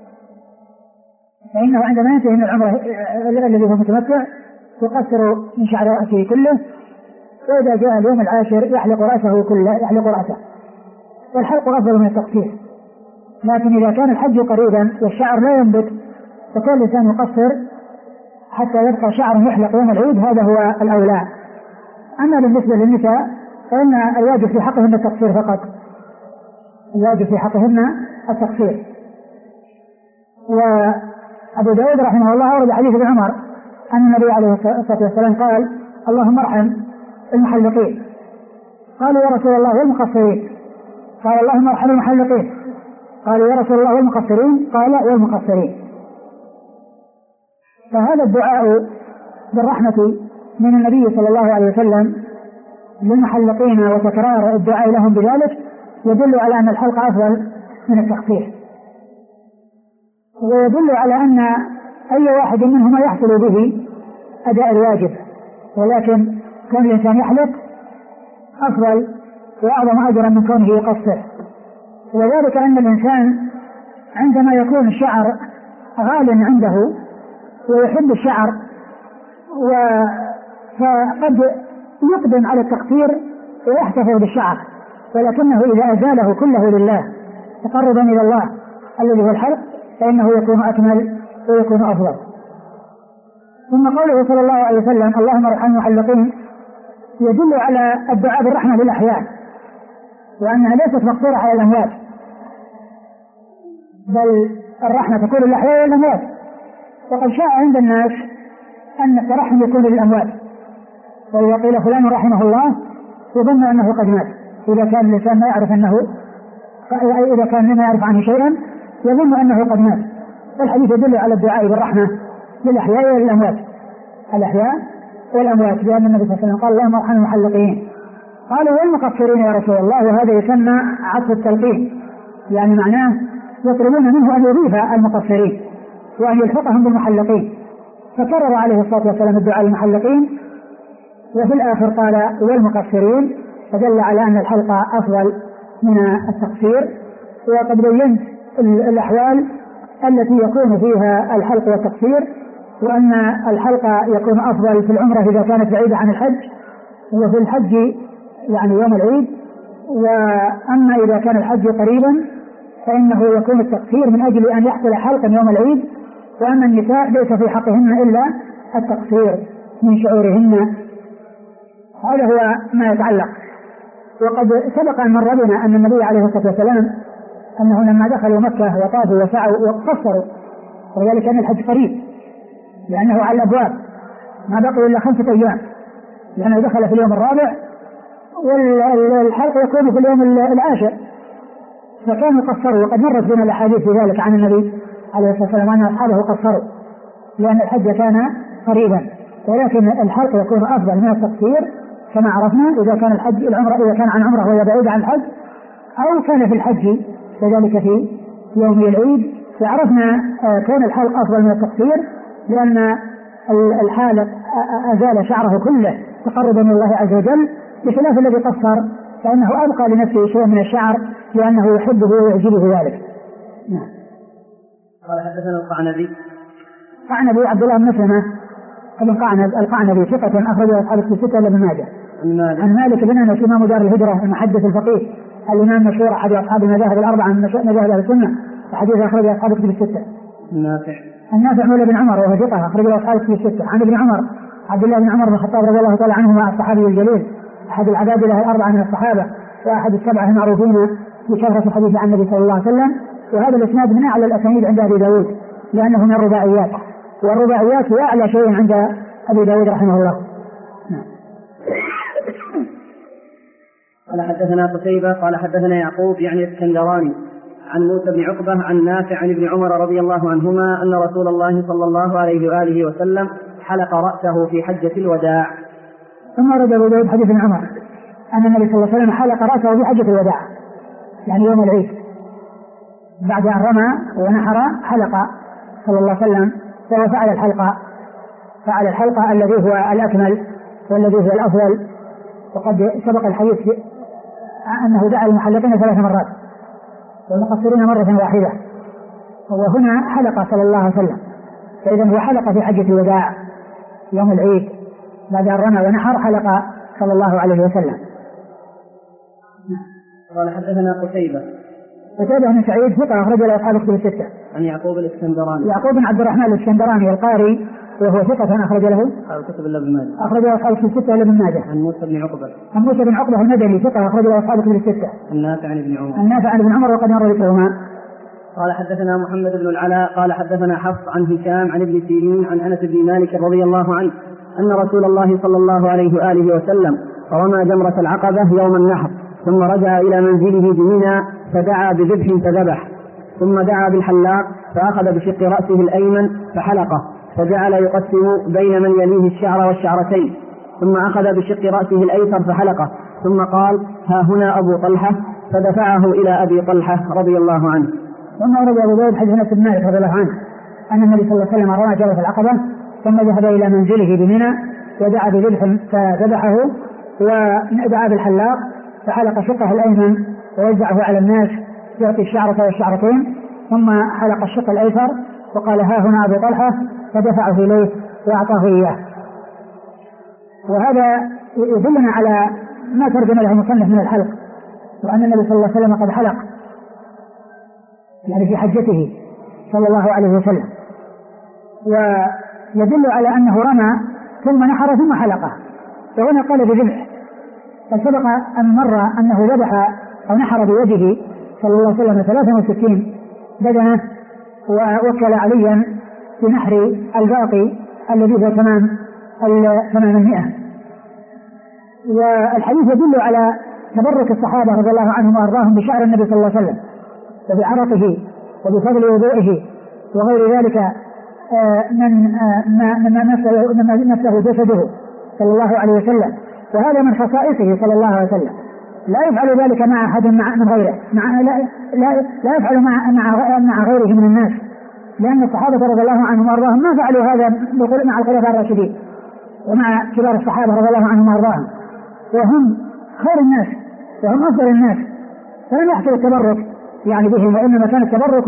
فإنه عندما ينتهي من العمرة الذي هو متمتع يقصر من شعر رأسه كله، وإذا جاء اليوم العاشر يحلق رأسه كله، يحلق رأسه، والحلق أفضل من التقصير. لكن إذا كان الحج قريبا والشعر لا ينبت فكل الإنسان يقصر حتى يبقى شعر يحلق يوم العيد، هذا هو الأولى. أما بالنسبة للنساء فإن الواجب في حقهن التقصير فقط، الواجب في حقهن التقصير. وأبو داود رحمه الله ورد حديث ابن عمر أن النبي عليه الصلاة والسلام قال: اللهم ارحم المحلقين. قالوا: يا رسول الله والمقصرين؟ قال: اللهم ارحم المحلقين. قالوا: يا رسول الله والمقصرين؟ قال: والمقصرين. فهذا الدعاء بالرحمة من النبي صلى الله عليه وسلم للمحلقين وتكرار الدعاء لهم بذلك يدل على أن الحلق أفضل من التقصير، ويدل على أن أي واحد منهما يحصل به أداء الواجب، ولكن كون الإنسان يحلق أفضل وأعظم أجرا من كونه يقصر. وذلك أن الإنسان عندما يكون الشعر غال عنده ويحب الشعر فقد يقدم على التقصير ويحتفظ بالشعر، ولكنه إذا أزاله كله لله تقربا إلى الله الذي هو الحلق فإنه يكون أكمل ويكون أفضل. ثم قوله صلى الله عليه وسلم: اللهم ارحم المحلقين، يدل على الدعاء بالرحمة للأحياء، وأنها ليست مقصورة على الأموات، بل الرحمة تكون للأحياء والأموات. وقد شاء عند الناس أن الترحم يكون للأموات، وإذا قيل فلان رحمه الله يظن أنه قد مات، إذا كان الإنسان ما يعرف إذا كان ما يعرف عنه شيئا يظن أنه قد مات. والحديث يدل على الدعاء بالرحمة للأحياء والأموات، الأحياء والأموات، لأن النبي صلى الله عليه وسلم قال: اللهم ارحم المحلقين. قالوا: والمقصرين يا رسول الله؟ وهذا يسمى عطف التلقين، يعني معناه يطلبون منه أن يضيف المقصرين وأن يلحقهم بالمحلقين، فكرر عليه الصلاة والسلام الدعاء للمحلقين، وفي الآخر قال: والمقصرين، فدل على أن الحلق أفضل من التقصير. وقد بينت الأحوال التي يكون فيها الحلق والتقصير، وأن الحلق يكون أفضل في العمرة إذا كانت بعيدة عن الحج، وفي الحج يعني يوم العيد. وأما إذا كان الحج قريبا فإنه يكون التقصير من أجل أن يحصل حلقا يوم العيد. وأما النساء ليس في حقهن إلا التقصير من شعورهن. هذا هو ما يتعلق. وقد سبق أن مر بنا أن النبي عليه الصلاة والسلام أنه لما دخلوا مكة وطافوا وسعوا وقصروا، وذلك أن الحج قريب لأنه على الأبواب ما بقي إلا 5 أيام، لأنه دخل في اليوم الرابع والحلق يكون في اليوم العاشر، فكانوا قصروا. وقد مرت بنا الأحاديث في ذلك عن النبي عليه الصلاة والسلام أن أصحابه قصروا لأن الحج كان قريبا، ولكن الحلق يكون أفضل من التقصير كما عرفنا إذا كان الحج العمرة إذا كان عن عمرة وهي بعيدة عن الحج، أو كان في الحج كذلك في يوم العيد. فعرفنا كون الحلق أفضل من التقصير، لأن الحالق أزال شعره كله تقربا من الله عز وجل، بخلاف الذي قصر فإنه أبقى لنفسه شيء من الشعر لأنه يحبه ويعجبه ذلك. قال حدثنا القعنبي عبد الله بن مسلمة بن قعنب القعنبي ثقة أخرجه أصحاب الستة لابن ماجه. عن مالك بن أنس إمام دار الهجرة المحدث الفقيه الإمام المشهور أحد أصحاب المذاهب الأربعة من مذاهب أهل السنة، وحديث أخرجه أصحاب الكتب الستة. النافع مولى بن عمر وهو ثقة أخرجه أصحاب الكتب الستة. عن ابن عمر عبد الله بن عمر بن الخطاب رضي الله تعالى عنهما الصحابي الجليل أحد العبادلة الأربعة من الصحابة وأحد السبعة المعروفين بكثرة الحديث عن النبي صلى الله عليه وسلم. وهذا الإسناد من أعلى الأسانيد عند أبي داود لأنه من الرباعيات، والرباعيات هي أعلى شيء عند أبي داود رحمه الله. قال حدثنا قتيبة قال حدثنا يعقوب يعني الاسكندراني عن موسى بن عقبة عن نافع عن ابن عمر رضي الله عنهما أن رسول الله صلى الله عليه وآله وسلم حلق رأسه في حجة الوداع. ثم ورد أبو داود حديث ابن عمر أن النبي صلى الله عليه وسلم حلق رأسه في حجة الوداع يعني يوم العيد، بعد أن رمى ونحر حلق صلى الله عليه وسلم، فهو فعل الحلقة الذي هو الأكمل والذي هو الأفضل. وقد سبق الحديث أنه دعا المحلقين 3 مرات والمقصرين مرة واحدة، وهنا حلق صلى الله عليه وسلم، فإذا هو حلق في حجة الوداع يوم العيد بعد أن رمى ونحر حلق صلى الله عليه وسلم. قال حدثنا قتيبة بن سعيد ثقة أخرج له أصحاب الكتب الستة. عن يعقوب الاسكندراني يعقوب بن عبد الرحمن الاسكندراني القاري وهو ثقة أخرج له كتب ابن ماجه. أخرج له أصحاب الكتب الستة لابن ماجه. عن موسى بن عقبة المدني ثقة أخرج له أصحاب الكتب الستة. النافع عن ابن عمر وقد مر ذكرهما. قال حدثنا محمد بن العلاء قال حدثنا حفص عن هشام عن ابن سيرين عن أنس بن مالك رضي الله عنه أن رسول الله صلى الله عليه وآله وسلم رمى جمرة العقبة يوم النحر ثم رجع إلى منزله بمنى فدعا بذبح فذبح، ثم دعا بالحلاق فأخذ بشق رأسه الأيمن فحلقه، فجعل يقسم بين من يليه الشعر والشعرتين، ثم أخذ بشق رأسه الأيسر فحلقه، ثم قال: ها هنا أبو طلحة، فدفعه إلى أبي طلحة رضي الله عنه. ثم ورد أبو داود حديث أنس بن مالك رضي الله عنه أن النبي صلى الله عليه وسلم رمى جمرة العقبة ثم ذهب إلى منزله بمنى ودعا بذبح فذبحه، ودعا بالحلاق فحلق شقه الأيمن ووزعه على الناس يعطي الشعرة والشعرتين، ثم حلق الشق الأيسر وقال: ها هنا أبو طلحة، فدفعه إليه وأعطاه إياه. وهذا يدلنا على ما ترجم له المصنف من الحلق، وأن النبي صلى الله عليه وسلم قد حلق يعني في حجته صلى الله عليه وسلم، ويدل على أنه رمى ثم نحر ثم حلقه، وهنا قال بذبح. فسبق أن مر أنه ذبح أو نحر بيده صلى الله عليه وسلم 63 بدنة، ووكل عليا في نحر الباقي الذي هو تمام 800. والحديث يدل على تبرك الصحابة رضي الله عنهم وأرضاهم بشعر النبي صلى الله عليه وسلم وبعرقه وبفضل وضوئه وغير ذلك مما نفسه جسده صلى الله عليه وسلم، وهذا من خصائصه صلى الله عليه وسلم. لا يفعل ذلك مع أحد من غيره، لا يفعل مع غيره من الناس، لأن الصحابة رضي الله عنهم وأرضاهم ما فعلوا هذا مع الخلفاء الراشدين ومع كبار الصحابة رضي الله عنهم وأرضاهم، وهم خير الناس وهم أفضل الناس، فلم يحصل التبرك يعني بهم، وإنما كان التبرك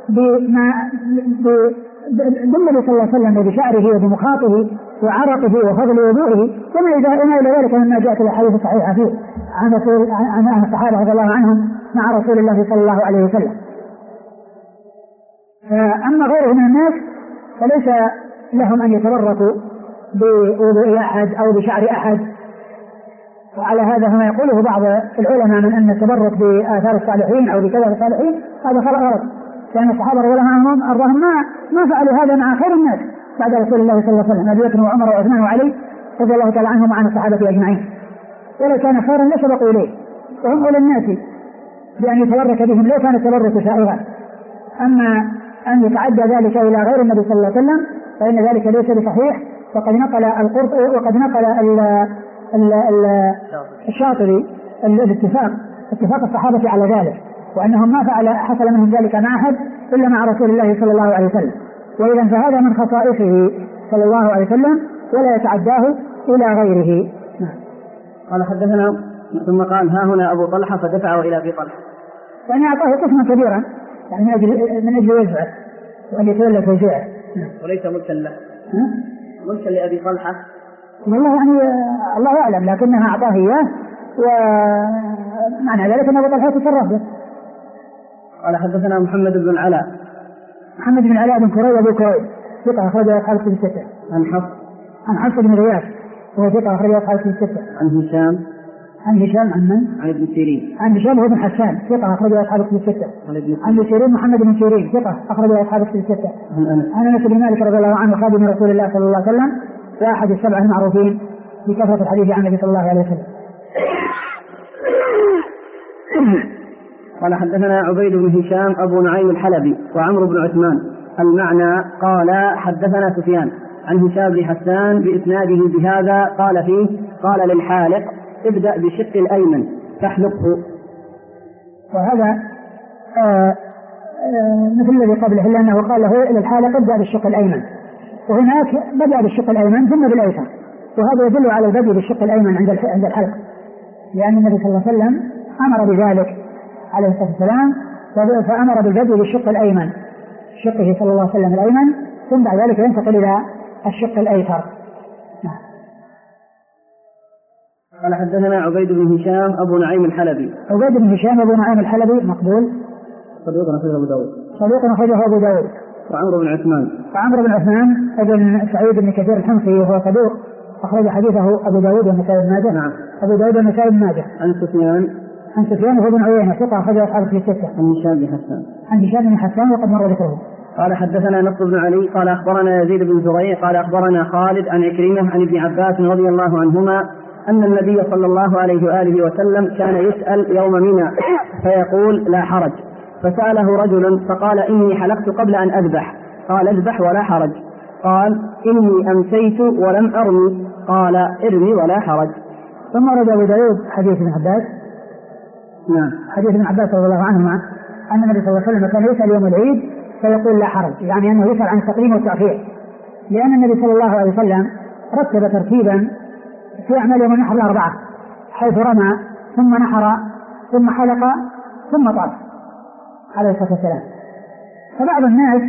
بالنبي صلى الله عليه وسلم وبشعره وبمخاطه وعرقه وفضل وضوئه وما إلى ذلك مما جاءت الأحاديث الصحيحة فيه عن الصحابة رضي الله عنهم مع رسول الله صلى الله عليه وسلم. أما غيره من الناس فليس لهم أن يتبركوا بوضوء أحد أو بشعر أحد، وعلى هذا ما يقوله بعض العلماء من أن التبرك بآثار الصالحين أو بكذا الصالحين هذا خلق غلط، لأن الصحابة رضي الله عنهم أرضاهم ما فعلوا هذا مع خير الناس بعد رسول الله صلى الله عليه وسلم، أبي بكر وعمر وعثمان وعلي رضي الله تعالى عنهم وعن الصحابة أجمعين، ولو كان خيرا لسبقوا إليه، وهم أولى الناس بأن يتبرك بهم لو كان التبرك شائعا. أما أن يتعدى ذلك إلى غير النبي صلى الله عليه وسلم فإن ذلك ليس بصحيح. وقد نقل الشاطبي اتفاق الصحابة على ذلك، وأنهم ما حصل منهم ذلك مع أحد إلا مع رسول الله صلى الله عليه وسلم، وإذا فهذا من خصائصه صلى الله عليه وسلم ولا يتعداه إلى غيره. قال حدثنا ثم قال ها هنا أبو طلحة فدفعه إلى أبي طلحة، يعني أعطاه قسما كبيرا يعني من أجل وزعه وأن يتولى توزيعه، وليس ملكا له، ملكا لأبي طلحة والله يعني الله أعلم، لكنها أعطاه إياه ومعنى ذلك أن أبو طلحة تصرف له. قال حدثنا محمد بن علاء، محمد بن علاء بن كريب أبو كريب ثقة أخرجه أصحاب الكتب الستة. عن حفص بن غياث وهو ثقة أخرجه أصحاب الكتب الستة. عن هشام عن من؟ عن ابن سيرين. عن هشام هو بن حسان ثقة أخرجه أصحاب الكتب الستة. عن ابن سيرين محمد بن سيرين ثقة أخرجه أصحاب الكتب الستة. عن أنس بن مالك رضي الله عنه خادم رسول الله صلى الله عليه وسلم وأحد السبعة المعروفين بكثرة الحديث عن النبي صلى الله عليه وسلم. قال حدثنا عبيد بن هشام أبو نعيم الحلبي وعمرو بن عثمان المعنى قال حدثنا سفيان عن هشام بن حسان بإسناده بهذا قال فيه قال للحالق ابدأ بشق الأيمن فاحلقه. وهذا مثل الذي قبله إلا أنه قال له للحالق ابدأ بالشق الأيمن، وهناك بدأ بالشق الأيمن ثم بالأيسر، وهذا يدل على البدء بالشق الأيمن عند الحلق، لأن النبي صلى الله عليه وسلم أمر بذلك عليه الصلاة والسلام، فأمر بالبدء بالشق الأيمن شقه صلى الله عليه وسلم الأيمن، ثم بعد ذلك ينتقل إلى الشق الأيسر. قال حدثنا عبيد بن هشام أبو نعيم الحلبي. عبيد بن هشام أبو نعيم الحلبي مقبول صدوق أخرجه أبو داود. أبو داود. وعمرو بن عثمان ابن سعيد بن كثير الحمصي وهو صدوق أخرج حديثه أبو داود والنسائي بن ماجه. نعم. أبو داود والنسائي بن ماجه. عن سفيان وهو بن عيينة ثقة أخرج أصحاب في الستة. عن هشام بن حسان وقد مر ذكره. قال حدثنا نصر بن علي قال أخبرنا يزيد بن زريع قال أخبرنا خالد عن عكرمة عن ابن عباس رضي الله عنهما أن النبي صلى الله عليه وآله وسلم كان يسأل يوم منى فيقول لا حرج، فسأله رجل فقال إني حلقت قبل أن أذبح، قال اذبح ولا حرج، قال إني أمسيت ولم أرمي، قال ارمي ولا حرج. ثم رد أبو داود حديث ابن عباس. نعم. حديث ابن عباس رضي الله عنهما أن النبي صلى الله عليه وسلم كان يسأل يوم العيد فيقول لا حرج، يعني أنه يسأل عن التقديم والتأخير، لأن النبي صلى الله عليه وسلم رتب ترتيبا في أعمال يوم النحر الأربعة، حيث رمى ثم نحر ثم حلق ثم طاف عليه الصلاة والسلام. فبعض الناس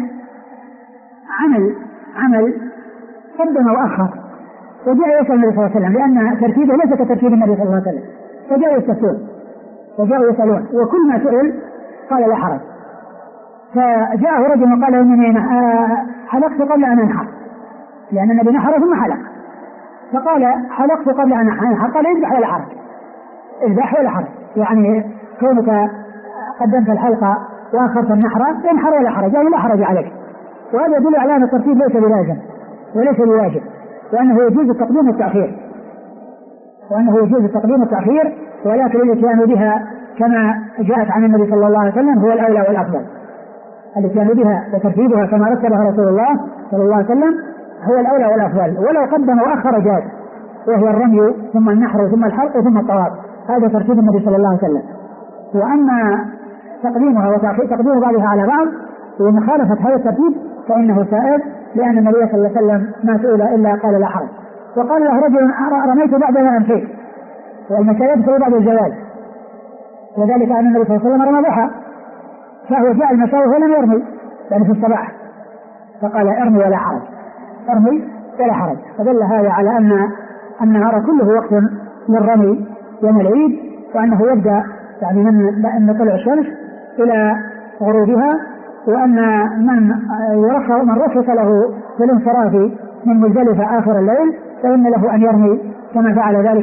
عمل قدم وأخر وجاء يسأل النبي صلى الله عليه وسلم، لأن ترتيبه ليس كترتيب النبي صلى الله عليه وسلم، فجاءوا يسألون وكل ما سئل قال لا حرج. فجاءه رجل وقال إنني حلقت قبل أن أنحر، لأن النبي نحر ثم حلق، فقال حلقت قبل أن أنحر، قال اذبح ولا حرج، اذبح ولا حرج، يعني كونك قدمت الحلقة وأخرت النحر ينحر ولا حرج، يعني لا حرج عليك. وهذا يدل على أن الترتيب ليس بلازم وليس بواجب، وأنه يجوز التقديم والتأخير، ولكن الاتيان بها كما جاءت عن النبي صلى الله عليه وسلم هو الأولى والأفضل. الاتيان بها وترتيبها كما رتبها رسول الله صلى الله عليه وسلم هو الأولى والأفضل، ولو قدم وأخر جاز، وهو الرمي ثم النحر ثم الحلق ثم الطواف، هذا ترتيب النبي صلى الله عليه وسلم. وأما تقديمها وتقديم بعضها على بعض ومخالفة هذا الترتيب فإنه سائر، لأن النبي صلى الله عليه وسلم ما سئل إلا قال لا حرج. وقال له رجل رميت بعد ما أمسيت، والمساء يدخل بعد الزوال، وذلك أن النبي صلى الله عليه وسلم رمى ضحى، فهو جاء المساء ولم يرمي يعني في الصباح، فقال ارمي ولا حرج، فدل هذا على أن النهار كله وقت للرمي يوم العيد، وأنه يبدأ يعني من طلوع الشمس إلى غروبها، وأن من رخص له في الانصراف من مزدلفة آخر الليل فإن له أن يرمي، كما فعل ذلك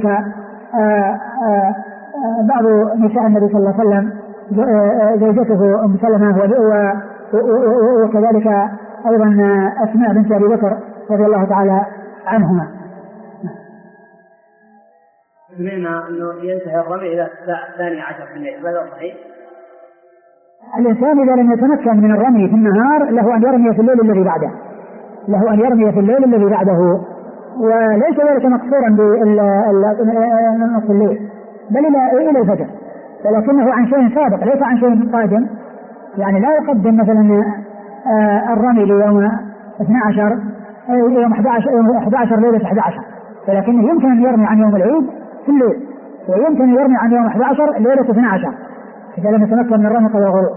بعض نساء النبي صلى الله عليه وسلم، زوجته أم سلمة وكذلك أيضا أسماء بنت أبي بكر رضي الله تعالى عنهما. سمعنا أنه ينتهي الرمي إلى الساعة 12 في الليل، هذا صحيح؟ الإنسان إذا لم يتمكن من الرمي في النهار له أن يرمي في الليل الذي بعده، وليس ذلك مقصورا بنصف الليل بل إلى الفجر، ولكنه عن شيء سابق ليس عن شيء قادم. يعني لا يقدم مثلا الرمي ليوم 12 يوم 11 ليلة 11، ولكنه يمكن أن يرمي عن يوم العيد في الليل، ويمكن أن يرمي عن يوم 11 ليلة 12 إذا لم يتمكن من الرمي قبل الغروب.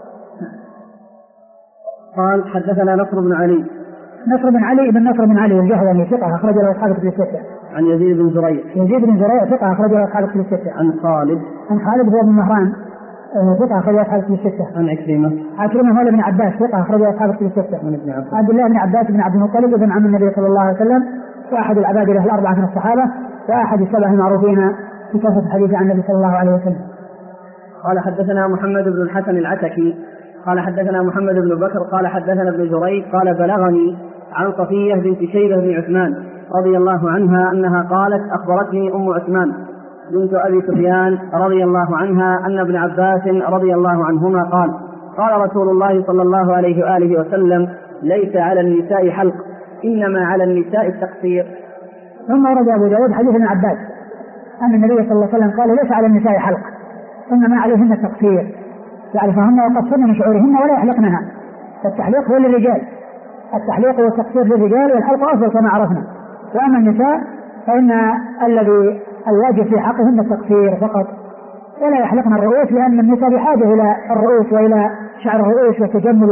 قال حدثنا نصر بن علي بن نصر بن علي الجهضمي ثقة أخرج له أصحاب الكتب الستة. عن يزيد بن زريع ثقة أخرج له أصحاب الكتب الستة. عن خالد هو بن مهران ثقة أخرج له أصحاب الكتب الستة. عن عكرمة مولى بن عباس ثقة أخرج له أصحاب الكتب الستة. عبد الله بن عباس بن عبد المطلب ابن عم النبي صلى الله عليه وسلم، وأحد العباد له الأربعة من الصحابة، وأحد السبع المعروفين في كثرة الحديث عن النبي صلى الله عليه وسلم. قال حدثنا محمد بن الحسن العتكي قال حدثنا محمد بن بكر قال حدثنا ابن جريج قال بلغني عن صفية بنت شيبة بن عثمان رضي الله عنها أنها قالت أخبرتني أم عثمان بنت أبي سفيان رضي الله عنها أن ابن عباس رضي الله عنهما قال رسول الله صلى الله عليه وآله وسلم ليس على النساء حلق إنما على النساء التقصير. ثم ورد أبو داود حديث ابن عباس أن النبي صلى الله عليه وسلم قال ليس على النساء حلق إنما عليهن التقصير، يعني فهن يقصرن من شعورهن ولا يحلقنها. فالتحليق هو للرجال، التحليق والتقصير للرجال، والحلق أفضل كما عرفنا. وأما النساء فإن الذي الواجب في حقهن التقصير فقط، ولا يحلقن الرؤوس، لأن النساء بحاجة إلى الرؤوس وإلى شعر الرؤوس والتجمل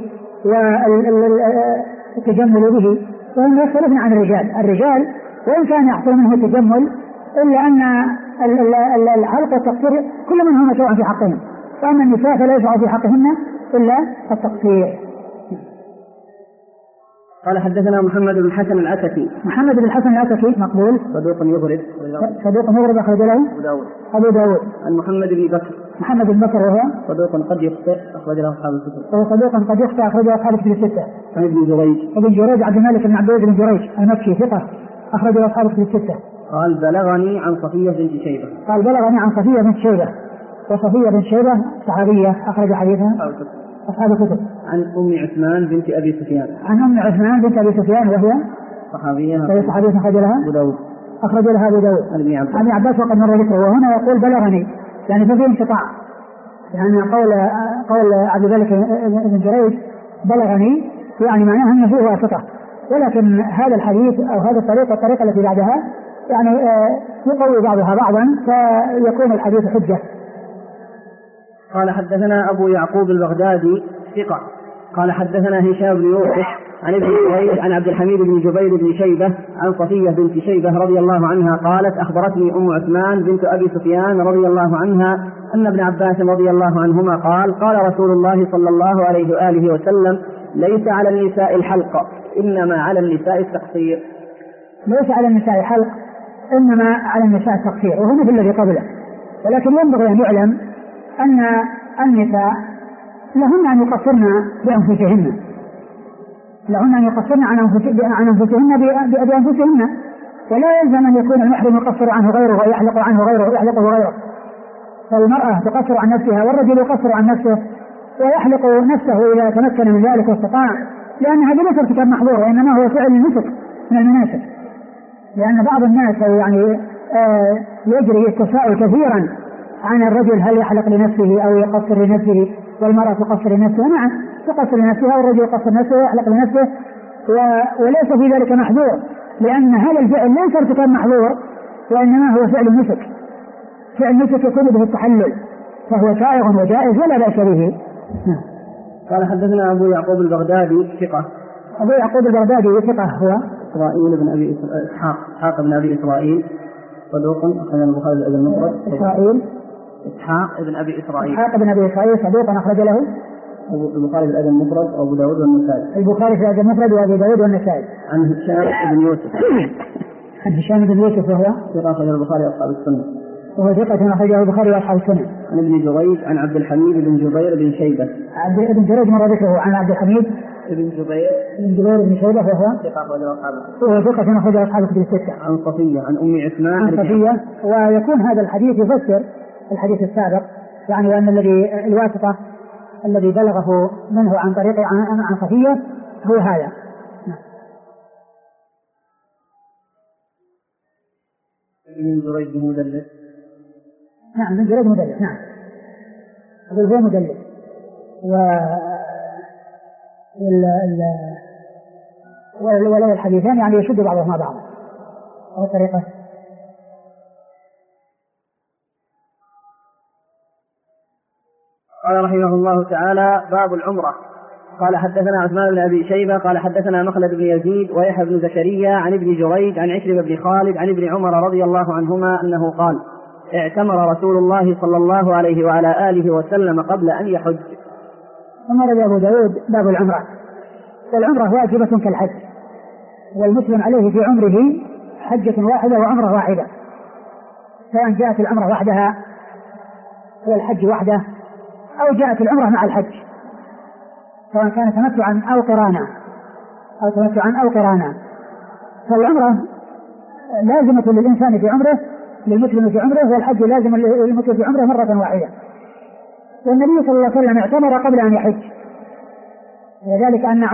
به وهم يختلفن عن الرجال وإن كان يحصل منه التجمل إلا أن الحلق والتقصير كل منهما سواء في حقهم، وأما النساء فلا يشرع في حقهن إلا التقصير. قال حدثنا محمد بن الحسن العتكي مقبول صدوق يغرب أخرج له أبو داود. عن محمد بن بكر وهو صدوق قد يخطئ أخرج له أصحاب الكتب. أخرج له أصحاب الكتب الستة. عن ابن جريج عبد الملك بن عبد العزيز بن جريج المكي ثقة أخرج له أصحاب الكتب الستة. قال بلغني عن صفية بنت شيبة. وصفية بنت شيبة صحابية أخرج حديثها أصحاب الكتب. عن أم عثمان بنت أبي سفيان وهي صحابية أخرج لها أبو داود. عن عباس وقد مر ذكره. وهنا يقول بلغني يعني ففي انقطاع، يعني قول عبد الملك بن جريج بلغني يعني معناها أنه فيه واسطة، ولكن هذا الحديث أو هذا الطريقة التي بعدها يعني يقوي بعضها بعضا فيكون الحديث حجة. قال حدثنا أبو يعقوب البغدادي ثقة قال حدثنا هشام بن يوسف عن ابن جريج عن عبد الحميد بن جبير بن شيبة عن صفية بنت شيبة رضي الله عنها قالت أخبرتني أم عثمان بنت أبي سفيان رضي الله عنها أن ابن عباس رضي الله عنهما قال رسول الله صلى الله عليه وآله وسلم ليس على النساء الحلق إنما على النساء التقصير. ليس على النساء حلق إنما على النساء التقصير، وهو مثل الذي قبله. ولكن ينبغي أن يعلم أن النساء لهن أن يقصرن بأنفسهن، عن أنفسهن بأنفسهن، ولا يلزم أن يكون المحرم يقصر عنه غيره ويحلق عنه غيره. فالمرأة تقصر عن نفسها والرجل يقصر عن نفسه ويحلق نفسه إذا تمكن من ذلك واستطاع، لأن هذا ليس ارتكاب محظور وإنما هو فعل النسك من المناسك. لأن بعض الناس يعني يجري التساؤل كثيرا عن الرجل هل يحلق لنفسه أو يقصر لنفسه، والمرأة تقصر لنفسها. نعم تقصر لنفسها والرجل يقصر لنفسه ويحلق لنفسه، وليس في ذلك محظور، لأن هذا الفعل ليس ارتكاب محظور وإنما هو فعل النسك. فعل النسك يكون به التحلل فهو سائغ وجائز ولا بأس به. قال حدثنا أبو يعقوب البغدادي ثقة. أبو يعقوب البغدادي ثقة هو إسرائيل بن أبي إسحاق بن أبي إسرائيل صدوق أخرج البخاري الأدب المفرد. إسحاق بن أبي إسرائيل صدوق أخرج له البخاري في الأدب المفرد وأبو داود والنسائي. البخاري في الأدب المفرد وأبو داود والنسائي. عن هشام بن يوسف وهو ثقة أخرج البخاري وأصحاب السنة. وهو ثقة أخرجه البخاري وأصحاب السنة. عن ابن جريج عن عبد الحميد بن جبير بن شيبة. ابن جريج مر ذكره عن عبد الحميد بن جبير بن شيبة وهو ثقة أخرجه أصحاب الكتب الستة. عن صفية عن أم عثمان ويكون هذا الحديث يفسر الحديث السابق، يعني وأن الواسطة الذي بلغه منه عن طريق عن صفية هو هذا. من جريج مدلس. نعم من جريج مدلس. نعم أقول هو مدلس. ولو الحديثان يعني يشد بعضهما بعضا. أو طريقة. قال رحمه الله تعالى: باب العمرة. قال حدثنا عثمان بن أبي شيبة قال حدثنا مخلد بن يزيد ويحيى بن زكريا عن ابن جريج عن عكرمة بن خالد عن ابن عمر رضي الله عنهما أنه قال: اعتمر رسول الله صلى الله عليه وعلى آله وسلم قبل أن يحج. ثم روى أبو داود باب العمرة. والعمرة واجبة كالحج، والمسلم عليه في عمره حجة واحدة وعمرة واحدة، سواء جاءت العمرة وحدها والحج وحده، أو جاءت العمرة مع الحج، سواء كان تمتعا أو قرانا. فالعمرة لازمة للإنسان في عمره، للمسلم في عمره، والحج لازم للمسلم في عمره مرة واحدة. والنبي صلى الله عليه وسلم اعتمر قبل أن يحج، وذلك أن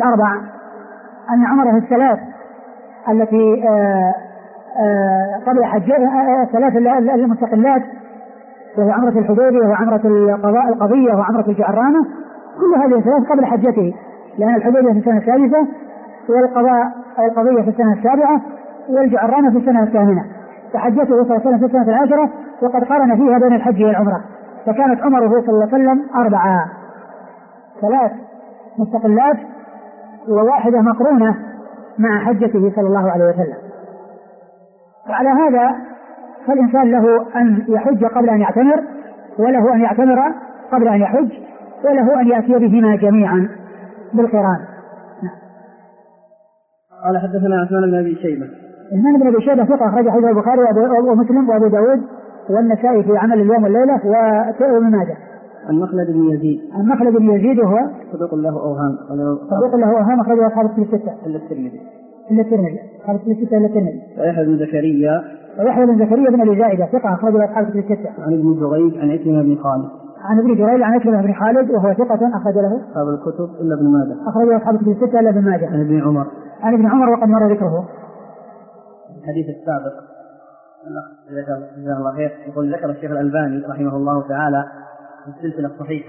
عمره الثلاث التي قبل حجها، الثلاث المستقلات، وهي عمرة الحديبية وعمرة القضية وعمرة الجعرانة، كل هذه الثلاث قبل حجته، لأن الحديبية في السنة الثالثة، والقضية في السنة السابعة، والجعرانة في السنة الثامنة، فحجته صلى الله عليه وسلم في السنة العاشرة، وقد قارن فيها بين الحج والعمرة، فكانت عمره صلى الله عليه وسلم 4، 3 مستقلات وواحدة مقرونة مع حجته صلى الله عليه وسلم. وعلى هذا فالإنسان له أن يحج قبل أن يعتمر، وله أن يعتمر قبل أن يحج، وله أن يأتي بهما جميعا بالقران. قال حدثنا عثمان بن أبي شيبة. عثمان بن أبي شيبة ثقة أخرج حديث البخاري ومسلم وأبو داود والنسائي في عمل اليوم والليلة وابن ماجه. عن مخلد بن يزيد. عن مخلد بن يزيد وهو صدوق له أوهام أخرجه أصحاب الكتب الستة إلا الترمذي. أصحاب الكتب الستة إلا الترمذي. ويحيى بن زكريا بن أبي زائدة ثقة أخرجه أصحاب الكتب الستة. عن ابن جريج عن عكرمة بن خالد. عن ابن جريج عن عكرمة بن خالد وهو ثقة أخرج له أصحاب الكتب إلا ابن ماجه. أخرجه أصحاب الكتب الستة إلا ابن ماجه. عن ابن عمر وقد مر ذكره. الحديث السابق جزاه الله خير يقول ذكر الشيخ الألباني رحمه الله تعالى في السلسلة الصحيحة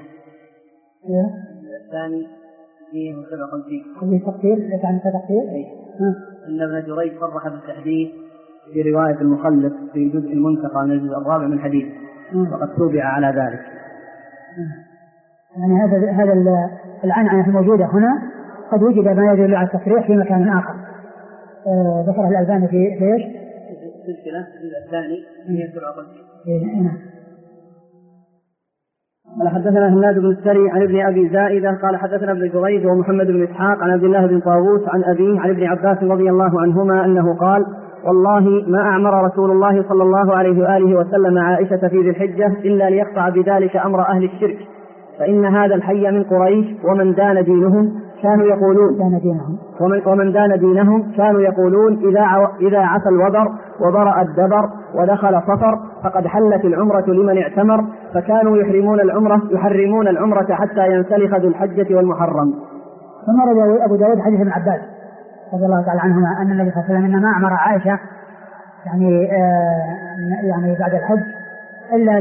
الثاني فيه 57 فيه تقدير عن تقدير أن ابن جريج صرح بالتحديث في رواية المخلف في جزء المنتقى من الجزء الرابع من الحديث وقد توبع على ذلك. يعني هذا العنعنة الموجودة هنا قد وجد ما يدل على التصريح في مكان آخر. ذكره الألباني في ايش؟ السلسلة الجزء الثاني 157. قال حدثنا هناد بن السري عن ابن أبي زائدة قال حدثنا ابن جريج ومحمد بن إسحاق عن عبد الله بن طاووس عن أبيه عن ابن عباس رضي الله عنهما أنه قال: والله ما أعمر رسول الله صلى الله عليه وآله وسلم عائشة في ذي الحجة إلا ليقطع بذلك أمر أهل الشرك، فإن هذا الحي من قريش ومن دان دينهم كانوا يقولون إذا عفى الوبر وبرأ الدبر ودخل صفر فقد حلت العمرة لمن اعتمر، فكانوا يحرمون العمرة حتى ينسلخ ذو الحجة والمحرم. ثم روى أبو داود حديث ابن عباس رضي الله تعالى عنهما أن النبي صلى الله عليه وسلم إنما أمر عائشة يعني بعد الحج إلا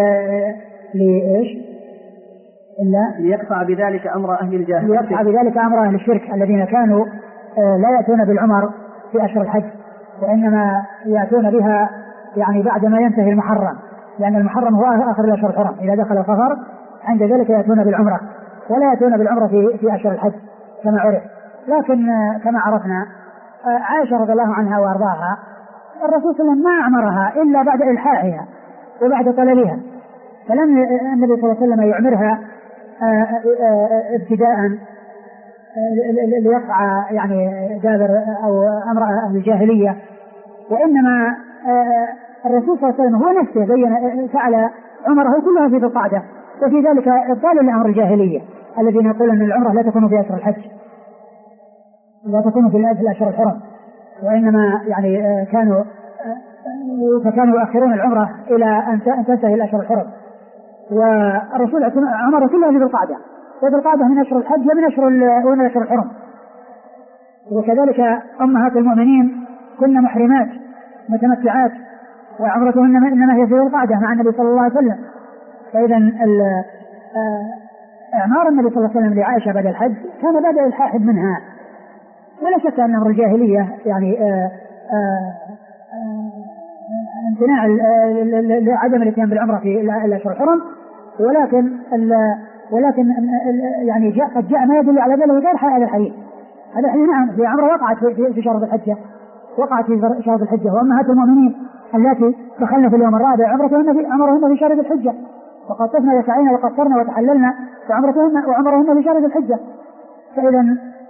إلا ليقطع بذلك أمر أهل الشرك الذين كانوا لا يأتون بالعمر في أشهر الحج، وإنما يأتون بها يعني بعد ما ينتهي المحرم، لأن المحرم هو آخر الأشهر الحرم، إذا دخل صفر عند ذلك يأتون بالعمرة، ولا يأتون بالعمرة في أشهر الحج كما عرف. لكن كما عرفنا عائشة رضي الله عنها وأرضاها الرسول صلى الله عليه وسلم ما أمرها إلا بعد إلحاحها وبعد طلبها، فلم النبي صلى الله عليه وسلم يعمرها ابتداء ليقع يعني دابر أو أمر أهل الجاهلية، وإنما الرسول صلى الله عليه وسلم هو نفسه فعل عمره كلها في ذي القعدة، وفي ذلك إبطال لأمر الجاهلية الذين يقولون أن العمرة لا تكون في أشهر الحج، لا تكون في الأشهر الحرم، وإنما يعني فكانوا يؤخرون العمرة إلى أن تنتهي الأشهر الحرم. والرسول عمره كلها في ذي القعدة، وذي القعدة من أشهر الحج ومن أشهر الحرم. وكذلك أمهات المؤمنين كن محرمات متمتعات وعمرتهن إنما هي في ذي القعدة مع النبي صلى الله عليه وسلم. فإذا إعمار النبي صلى الله عليه وسلم لعائشة بعد الحج كان بعد الحاحب منها، ولا شك أن أمر الجاهلية يعني امتناع عدم الاتيان بالعمرة في الأشهر الحرم، ولكن يعني قد جاء ما يدل على ذلك غير هذا الحديث. هذا الحديث نعم في عمرة وقعت في شهر الحجة، وقعت في شهر الحجة، وأمهات المؤمنين التي دخلن في اليوم الرابع عمرهن في شهر الحجة، وقد طفنا وسعينا وقصرنا وتحللنا وعمرهن في شهر الحجة. فإذا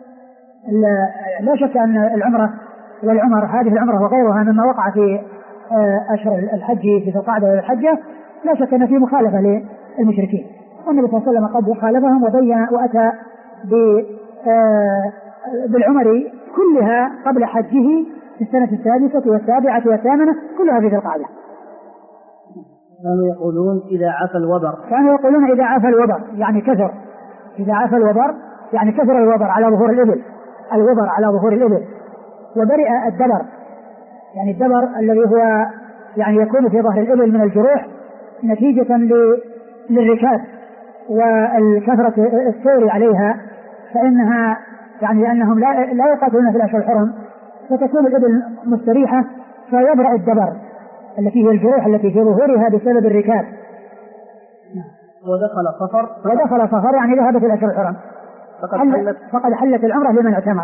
لا شك أن العمرة والعمر هذه العمرة وغيرها مما وقع في أشهر الحج في القعدة والحجة لا شك أن فيه مخالفة للمشركين، والنبي صلى الله عليه وسلم قد خالفهم وبين وأتى بالعمر كلها قبل حجه في السنة السادسة والسابعة والثامنة كلها في ذي القعدة. كانوا يقولون إذا عفى الوبر يعني كثر، إذا عفى الوبر يعني كثر الوبر على ظهور الإبل، وبرئ الدبر، يعني الدبر الذي هو يعني يكون في ظهر الإبل من الجروح نتيجة للركاب والكثرة السير عليها، فإنها يعني لأنهم لا يقاتلون في الأشهر الحرم، فتكون الإبل مستريحة فيبرأ الدبر التي هي الجروح التي في ظهورها بسبب الركاب. ودخل صفر يعني ذهب في الأشهر الحرم فقد حلت العمرة لمن اعتمر.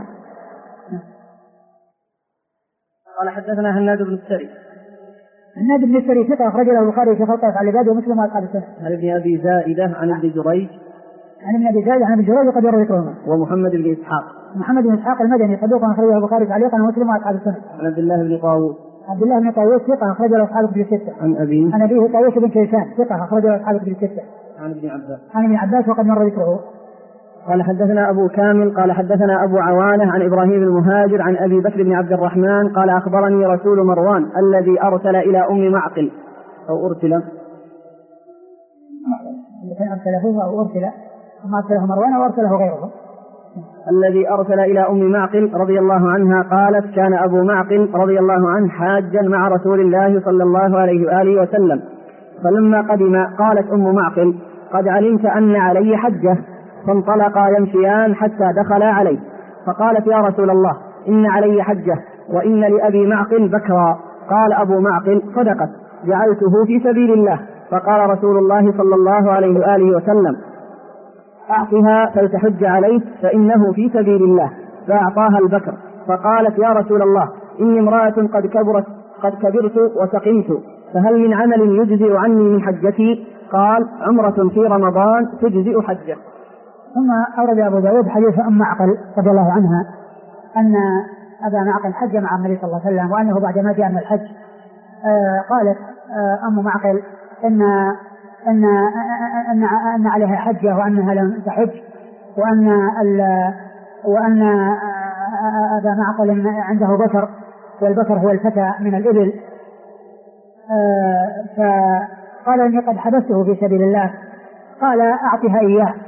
قال حدثنا هناد بن السري ثقة أخرج له البخاري في خلق أفعال العباد ومسلم وأصحاب السنة. عن ابن أبي زائدة عن ابن جريج وقد يروي ذكرهما. ومحمد بن إسحاق المدني صدوق أخرجه البخاري تعليقا ومسلم وأصحاب السنة. عن عبد الله بن طاووس ثقة أخرج له أصحاب الكتب الستة. عن أبيه طاووس بن كيسان ثقة أخرج له أصحاب الكتب الستة. عن ابن عباس وقد مر ذكره. قال حدثنا أبو كامل قال حدثنا أبو عوانة عن إبراهيم المهاجر عن أبي بكر بن عبد الرحمن قال أخبرني رسول مروان الذي أرسل إلى أم معقل أو أرسل ما أرسله مروان أو أرسله غيره. الذي أرسل إلى أم معقل رضي الله عنها قالت كان أبو معقل رضي الله عنه حاجا مع رسول الله صلى الله عليه وآله وسلم، فلما قدم قالت أم معقل قد علمت أن علي حجة، فانطلقا يمشيان حتى دخلا عليه، فقالت يا رسول الله إن علي حجة وإن لأبي معقل بكرا. قال أبو معقل صدقت جعلته في سبيل الله. فقال رسول الله صلى الله عليه وآله وسلم أعطها فلتحج عليه فإنه في سبيل الله، فأعطاها البكر. فقالت يا رسول الله إني امرأة قد كبرت وسقمت، فهل من عمل يجزئ عني من حجتي؟ قال عمرة في رمضان تجزئ حجة. ثم أورد أبو داود حديث أم معقل رضي الله عنها أن أبا معقل حج مع النبي صلى الله عليه وسلم، وأنه بعد ما جاء من الحج قالت أم معقل أن عليها حجة وأنها لم تحج، وأن أبا معقل عنده بكر، والبكر هو الفتى من الإبل، فقال إني قد حبسته في سبيل الله. قال أعطها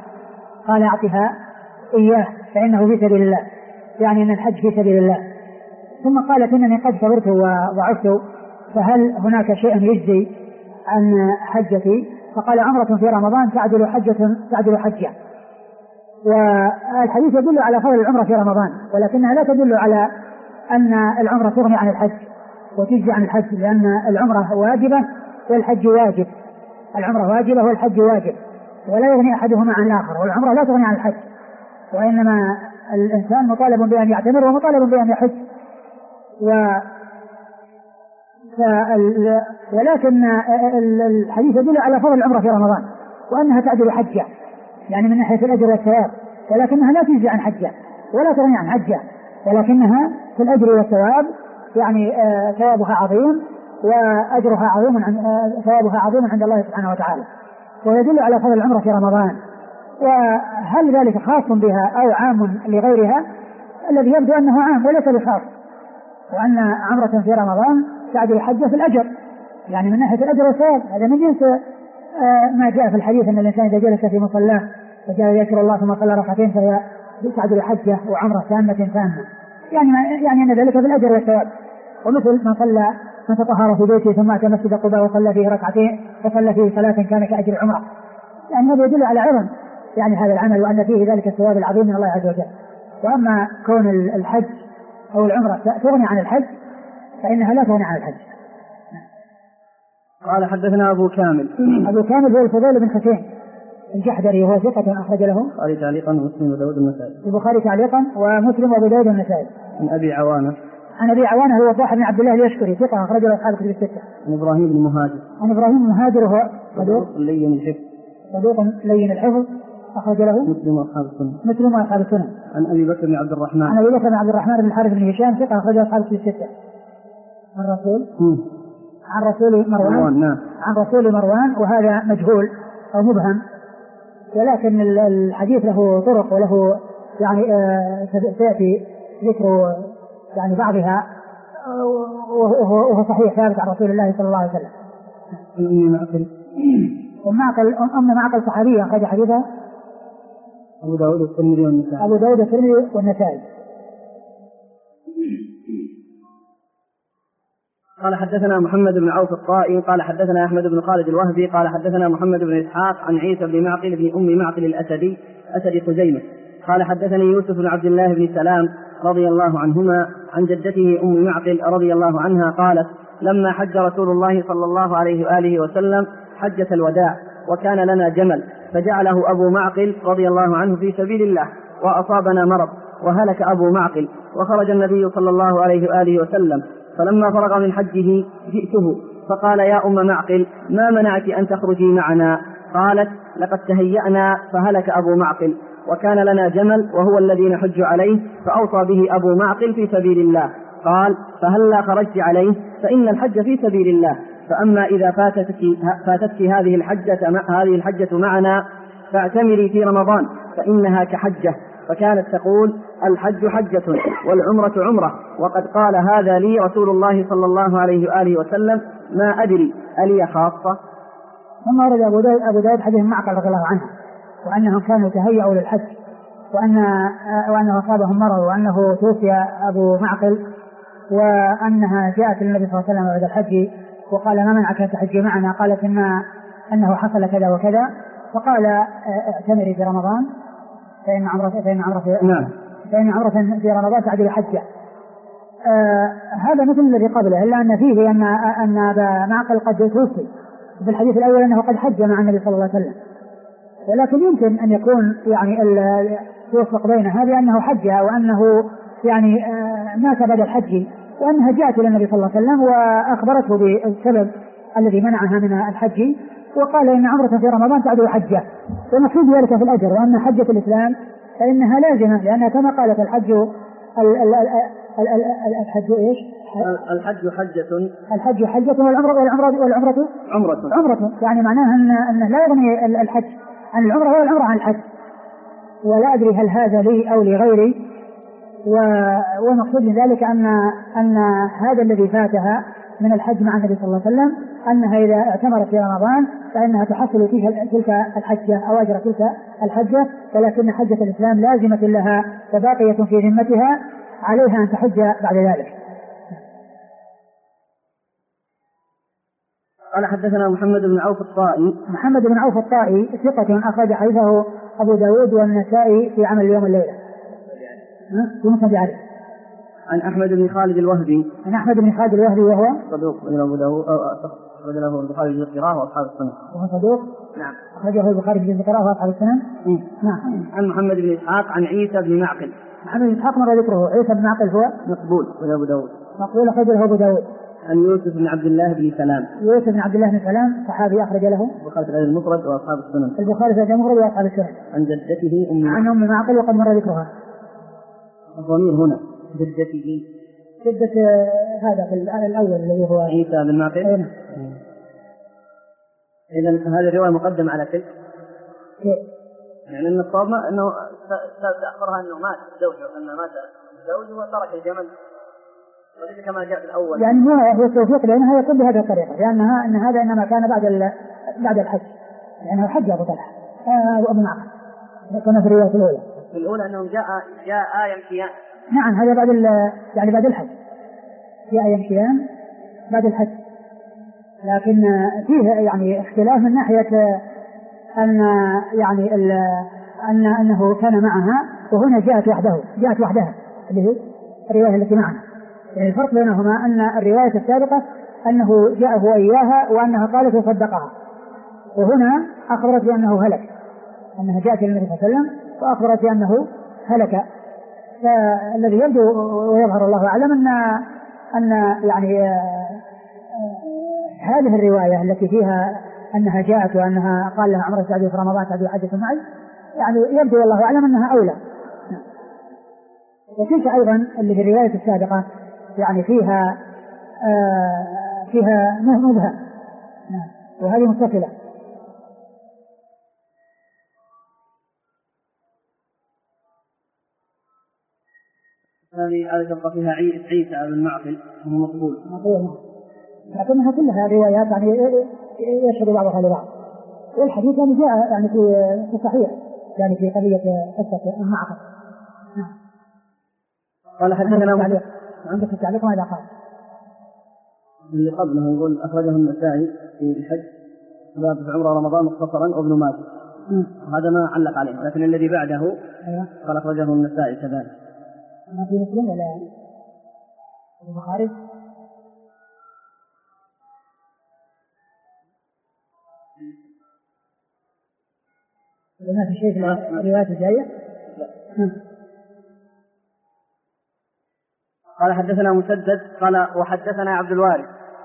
إياه فإنه في سبيل الله، يعني أن الحج في سبيل الله. ثم قالت إنني قد كبرت وضعفت، فهل هناك شيء يجزي عن حجتي؟ فقال عمرة في رمضان تعدل حجة. والحديث يدل على فضل العمرة في رمضان، ولكنها لا تدل على أن العمرة تغني عن الحج وتجزي عن الحج، لأن العمرة واجبة والحج واجب. العمرة واجبة والحج واجب، ولا يغني أحدهما عن الآخر، والعمرة لا تغني عن الحج، وإنما الإنسان مطالب بأن يعتمر ومطالب بأن يحج. ولكن الحديث يدل على فضل العمرة في رمضان وأنها تعدل حجة، يعني من ناحية الأجر والثواب، ولكنها لا تجزي عن حجة ولا تغني عن حجة، ولكنها في الأجر والثواب يعني ثوابها عظيم وأجرها عظيم، ثوابها عظيم عند الله سبحانه وتعالى. ويدل على فضل العمرة في رمضان. وهل ذلك خاص بها أو عام لغيرها؟ الذي يبدو أنه عام وليس بخاص، وأن عمرة في رمضان تعدل حجة في الأجر، يعني من ناحية الأجر والثواب. هذا من جنس ما جاء في الحديث أن الإنسان إذا جلس في مصلاه وجاء يذكر الله ثم صلى ركعتين فهي تعدل حجة وعمرة تامة، يعني أن ذلك في الأجر والثواب. ومثل من صلى من تطهر في بيته ثم أتى مسجد قباء وصلى فيه ركعتين وصلى فيه صلاة كان كأجر عمرة. يعني هذا يدل على عظم يعني هذا العمل وأن فيه ذلك الثواب العظيم من الله عز وجل. وأما كون الحج أو العمرة تغني عن الحج فإنها لا تغني عن الحج. قال حدثنا أبو كامل. أبو كامل هو الفضيل بن حسين الجحدري وهو ثقة أخرج له البخاري تعليقا ومسلم وداود النسائي. البخاري تعليقا ومسلم وأبو داود النسائي. عن أبي عوانة. عن أبي عوانة هو الضاحي بن عبد الله اليشكري ثقة أخرج له أصحاب الكتب الستة. عن إبراهيم بن مهاجر. عن إبراهيم بن مهاجر وهو صدوق لين الحفظ. صدوق لين الحفظ أخرج له مسلم وأصحاب السنة. مسلم وأصحاب السنة. عن أبي بكر بن عبد الرحمن. عن أبي بكر بن عبد الرحمن بن الحارث بن هشام ثقة أخرج له أصحاب الكتب الستة. عن رسول عن رسول مروان. نعم. عن رسول مروان وهذا مجهول أو مبهم، ولكن الحديث له طرق وله يعني سيأتي ذكر يعني بعضها وهو صحيح ثابت عن رسول الله صلى الله عليه وسلم. أم معقل صحابية أخرج حديثها أبو داود والترمذي والنسائي. أبو داود والترمذي والنسائي. قال حدثنا محمد بن عوف الطائي قال حدثنا أحمد بن خالد الوهبي قال حدثنا محمد بن إسحاق عن عيسى بن معقل بن أم معقل الأسدي أسد خزيمة قال حدثني يوسف بن عبد الله بن سلام رضي الله عنهما عن جدته أم معقل رضي الله عنها قالت لما حج رسول الله صلى الله عليه وآله وسلم حجة الوداع وكان لنا جمل فجعله أبو معقل رضي الله عنه في سبيل الله وأصابنا مرض وهلك أبو معقل وخرج النبي صلى الله عليه وآله وسلم فلما فرغ من حجه جئته فقال يا أم معقل ما منعك أن تخرجي معنا؟ قالت لقد تهيأنا فهلك أبو معقل وكان لنا جمل وهو الذي نحج عليه فأوصى به أبو معقل في سبيل الله. قال فهلا خرجت عليه فإن الحج في سبيل الله فأما إذا فاتتك هذه الحجة معنا فاعتمري في رمضان فإنها كحجة. فكانت تقول الحج حجة والعمرة عمرة وقد قال هذا لي رسول الله صلى الله عليه وآله وسلم ما أدري ألي خاصة. ثم ورد أبو داود حديث معقل رضي الله عنه وأنهم كانوا تهيئوا للحج وأنه أصابهم مرض وأنه توفي أبو معقل وأنها جاءت للنبي صلى الله عليه وسلم بعد الحج وقال ما منعك أن تحجي معنا؟ قالت أنه حصل كذا وكذا فقال اعتمري في رمضان فإن عمرة في رمضان تعدل حجة. هذا مثل الذي قبله إلا أن فيه أن أبا معقل قد توفي في الحديث الأول أنه قد حج مع النبي صلى الله عليه وسلم، ولكن يمكن أن يكون يعني يوفق بين هذه أنه حج وأنه يعني مات بعد الحج وأنها جاءت إلى النبي صلى الله عليه وسلم وأخبرته بالسبب الذي منعها من الحج وقال إن عمرة في رمضان تعدل حجة ومقصود ذلك في الأجر وأن حجة الإسلام فإنها لازمة لأنها كما قالت الحج إيش؟ الحج حجة والعمرة عمرة يعني معناها أن لا يغني الحج عن العمرة ولا العمرة عن الحج. ولا أدري هل هذا لي أو لغيري ومقصود من ذلك أن هذا الذي فاتها من الحج مع النبي صلى الله عليه وسلم أنها إذا اعتمرت في رمضان فإنها تحصل فيها تلك الحجة أو أجر تلك الحجة ولكن حجة الإسلام لازمة لها وباقية في ذمتها عليها أن تحج بعد ذلك. قال حدثنا محمد بن عوف الطائي ثقة أخرج حديثه أبو داود والنسائي في عمل اليوم الليلة في مسند علي. عن أحمد بن خالد الوهبي وهو صدوق أبو داود أخرجه البخاري في القراءة وأصحاب السنن. وهو صدوق نعم أخرجه البخاري في القراءة وأصحاب السنن. نعم. عن محمد بن إسحاق عن عيسى بن معقل. محمد بن إسحاق مر ذكره. عيسى بن معقل هو مقبول وأبو داود أخرجه أبو داود. عن يوسف بن عبد الله بن سلام صحابي أخرج له البخاري في المفرد وأصحاب السنن. عن جدته أم معقل وقد مر ذكرها. الضمير هنا جدته جدة هذا في الأول الذي هو عيسى بن معقل. إذن هذه الرواية مقدمة على تلك يعني أن الصواب أنه تأخرها أنه مات زوجه أنه مات زوجه وترك الجمل وليس كما جاء في الأول يعني هو التوفيق لأنها يكون بهذه الطريقة لأنها أن هذا إنما كان بعد الحج لأنه حج أبو طلحة أبو معقل كما في الرواية الأولى أنهم جاء يمشيان. نعم هذا بعد الحج جاء يمشيان بعد الحج. لكن فيه يعني اختلاف من ناحية أن يعني أنه كان معها، وهنا جاءت وحدها اللي هي الرواية التي معنا. يعني الفرق بينهما أن الرواية السابقة أنه جاءه إياها وأنها قالت وصدقها، وهنا أخبرت بأنه هلك، أنها جاءت إلى النبي صلى الله عليه وسلم وأخبرت بأنه هلك. فالذي يبدو ويظهر الله أعلم أن يعني هذه الرواية التي فيها أنها جاءت وأنها قال لها عمر السعدي في رمضان تعدي حدث معي، يعني يبدو والله أعلم أنها أولى. وتلك أيضا اللي في الرواية السابقة يعني فيها مبهم، وهذه متصلة. هذه تبقى فيها عيسى بن معقل وهو مقبول، لكنها كلها روايات يعني يشهد بعضها لبعض. والحديث يعني جاء يعني في الصحيح يعني في قضية قصة المعقل. قال حدثنا عندك التعليق ماذا قال؟ اللي قبله يقول أخرجه النسائي في الحج باب في عمره رمضان مختصرا وابن ماجه، هذا ما علق عليه. لكن الذي بعده قال أخرجه النسائي كذلك. ما في مسلم ولا البخاري؟ ما في شيء في الروايات الجاية؟ قال حدثنا مسدد قال وحدثنا عبد الوارث.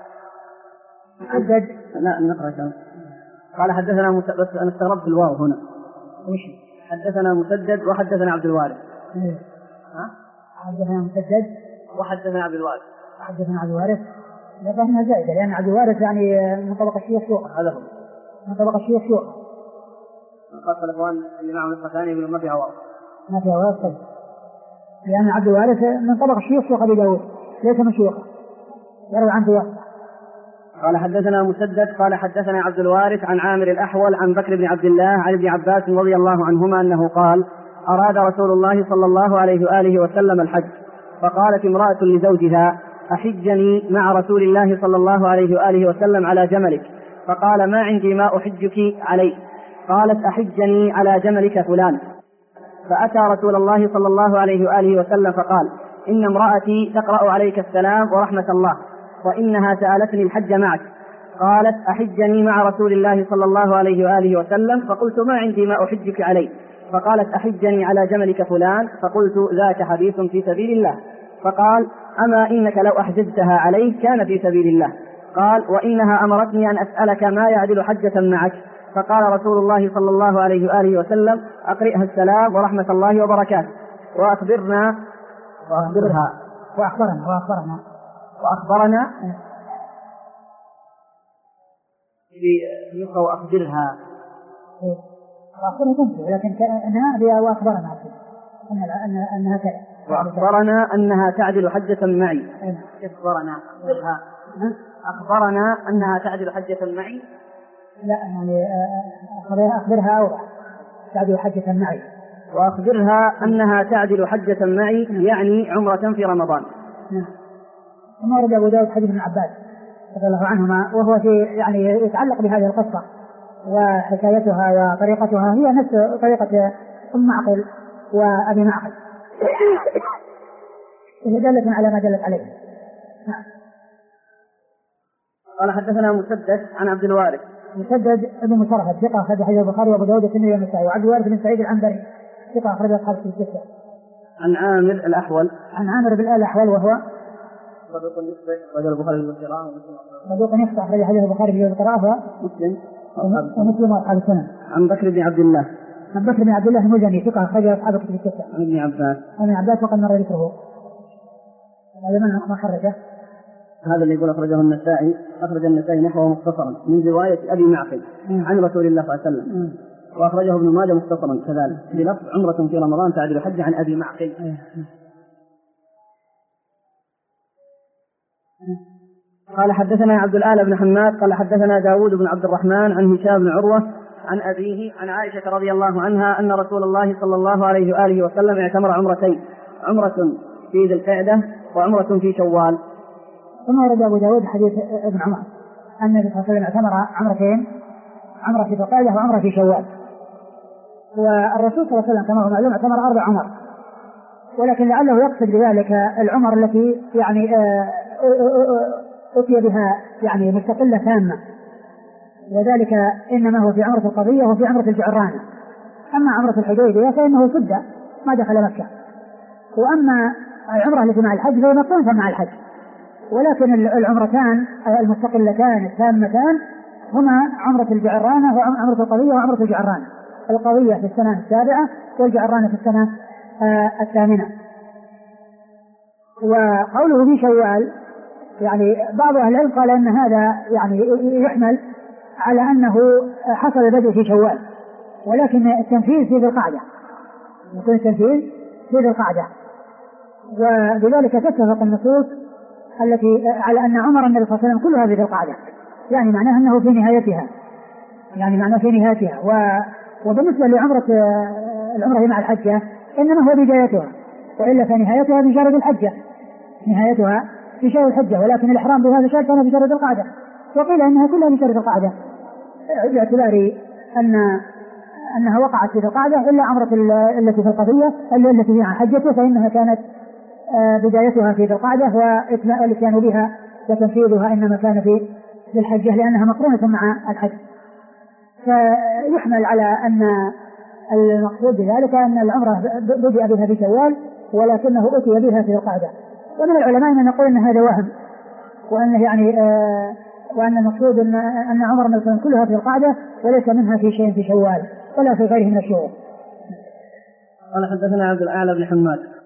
مسدد لا نقرأ. قال حدثنا بس أنا استغربت الواو هنا. وش؟ حدثنا مسدد وحدثنا عبد الوارث. حدثنا مسدد وحدثنا عبد الوارث. حدثنا عبد الوارث. لا فهمها زائدة لأن عبد الوارث يعني من طبقة الشيوخ شيوخ. هذا هو. من طبقة الشيوخ شيوخ. قال الإخوان اللي معهم نسخة ثانية يقولون ما فيها واو. ما فيها واو. لأن عبد الوارث من طبقة الشيوخ شيوخ أبي داود ليس من شيوخه، يروي عنه واحد. قال حدثنا مسدد قال حدثنا عبد الوارث عن عامر الأحول عن بكر بن عبد الله عن ابن عباس رضي الله عنهما أنه قال أراد رسول الله صلى الله عليه وآله وسلم الحج، فقالت امرأة لزوجها أحجني مع رسول الله صلى الله عليه وآله وسلم على جملك، فقال ما عندي ما أحجك عليه. قالت أحجني على جملك فلان. فأتى رسول الله صلى الله عليه وآله وسلم فقال إن امرأتي تقرأ عليك السلام ورحمة الله وإنها سألتني الحج معك. قالت أحجني مع رسول الله صلى الله عليه وآله وسلم، فقلت ما عندي ما أحجك عليه. فقالت أحجني على جملك فلان، فقلت ذاك حديث في سبيل الله. فقال أما إنك لو أحجزتها عليه كان في سبيل الله. قال وإنها أمرتني أن أسألك ما يعدل حجة معك. فقال رسول الله صلى الله عليه وآله وسلم أقرئها السلام ورحمة الله وبركاته وأخبرها وأخبرها لكن أنها وأخبرنا أنها وأخبرنا أنها تعدل حجة معي. أخبرنا أنها تعدل حجة معي. لا يعني أخبرها أوضح تعدل حجة معي. وأخبرها أنها تعدل حجة معي يعني عمرة في رمضان. ثم ورد أبو داود حديث ابن عباس رضي الله عنهما وهو يعني يتعلق بهذه القصة وحكايتها وطريقتها هي نفس طريقة أم معقل وأبي معقل، هي دالة على ما دلت عليه. قال حدثنا مسدد عن عبد الوارث. مسدد ابن مصرف ثقة أخرج حديث البخاري وأبو داود والترمذي والنسائي، وعبد الوارث بن سعيد العنبري ثقة أخرج أصحاب الستة. عن عامر الأحول. عن عامر بن الأحول وهو صدوق يخطئ أخرج البخاري بالقراءة. صدوق يخطئ أخرج حديث البخاري بالقراءة ومسلم وأصحاب السنن. عن بكر بن عبد الله. عن بكر بن عبد الله المزني ثقة أخرج أصحاب الكتب الستة. عن ابن عباس. عن ابن عباس وقد مر ذكره. هذا من خرجه. هذا اللي يقول أخرجه النسائي، أخرج النسائي نحوه مختصرا من رواية أبي معقل عن رسول الله صلى الله عليه وسلم. وأخرجه ابن ماجه مختصرا كذلك بلفظ عمرة في رمضان تعدل حج عن أبي معقل. قال حدثنا عبد الآلة بن حماد قال حدثنا داود بن عبد الرحمن عن هشام بن عروة عن أبيه عن عائشة رضي الله عنها أن رسول الله صلى الله عليه وآله وسلم اعتمر عمرتين، عمرة في ذي القعدة وعمرة في شوال. ثم ورد أبو داود حديث ابن عمر أن النبي صلى الله عليه وسلم اعتمر عمرتين، عمرة في ذي القعدة وعمرة في شوال. والرسول صلى الله عليه وسلم كما هو معلوم اعتمر 4 عمر، ولكن لعله يقصد بذلك العمر التي يعني أتي بها يعني مستقلة تامة، وذلك إنما هو في عمرة القضية وفي عمرة الجعرانة. أما عمرة الحديبية فإنه سد ما دخل مكة، وأما العمرة التي مع الحج فهي مطلوبة مع الحج. ولكن العمرتان المستقلتان التامتان هما عمرة الجعرانة وعمرة القضية وعمرة الجعرانة، القضية في السنة 7 والجعرانة في السنة 8. وقوله في شوال يعني بعض أهل العلم قال أن هذا يعني يحمل على أنه حصل البدء في شوال، ولكن التنفيذ في ذي القعدة، يكون التنفيذ في ذي القعدة. وبذلك تتفق النصوص التي على أن عمر النبي صلى الله عليه وسلم كلها في ذي القعدة، يعني معناه أنه في نهايتها، يعني معناه في نهايتها. وبالنسبة لعمرة العمرة مع الحجة إنما هو بدايتها، وإلا فنهايتها في شهر ذي الحجة، نهايتها في شهر الحجة، ولكن الإحرام بهذا الشهر كان في شهر ذي القعدة، وقيل إنها كلها في شهر ذي القعدة باعتبار أنها وقعت في ذي القعدة، إلا عمرة التي في القضية التي فيها حجته فإنها كانت بدايتها في ذي القعدة، والإتيان بها وتنفيذها إنما كان في الحجة لأنها مقرونة مع الحج. فيحمل على أن المقصود بذلك أن العمرة بدأ بها في شوال ولكنه أتي بها في القعدة. ومن العلماء من يقول أن هذا وهم، وأنه يعني وأن المقصود أن عمر مثلا كلها في القعدة وليس منها في شيء في شوال ولا في غيره من الشهور. قال حدثنا عبد الأعلى بن حماد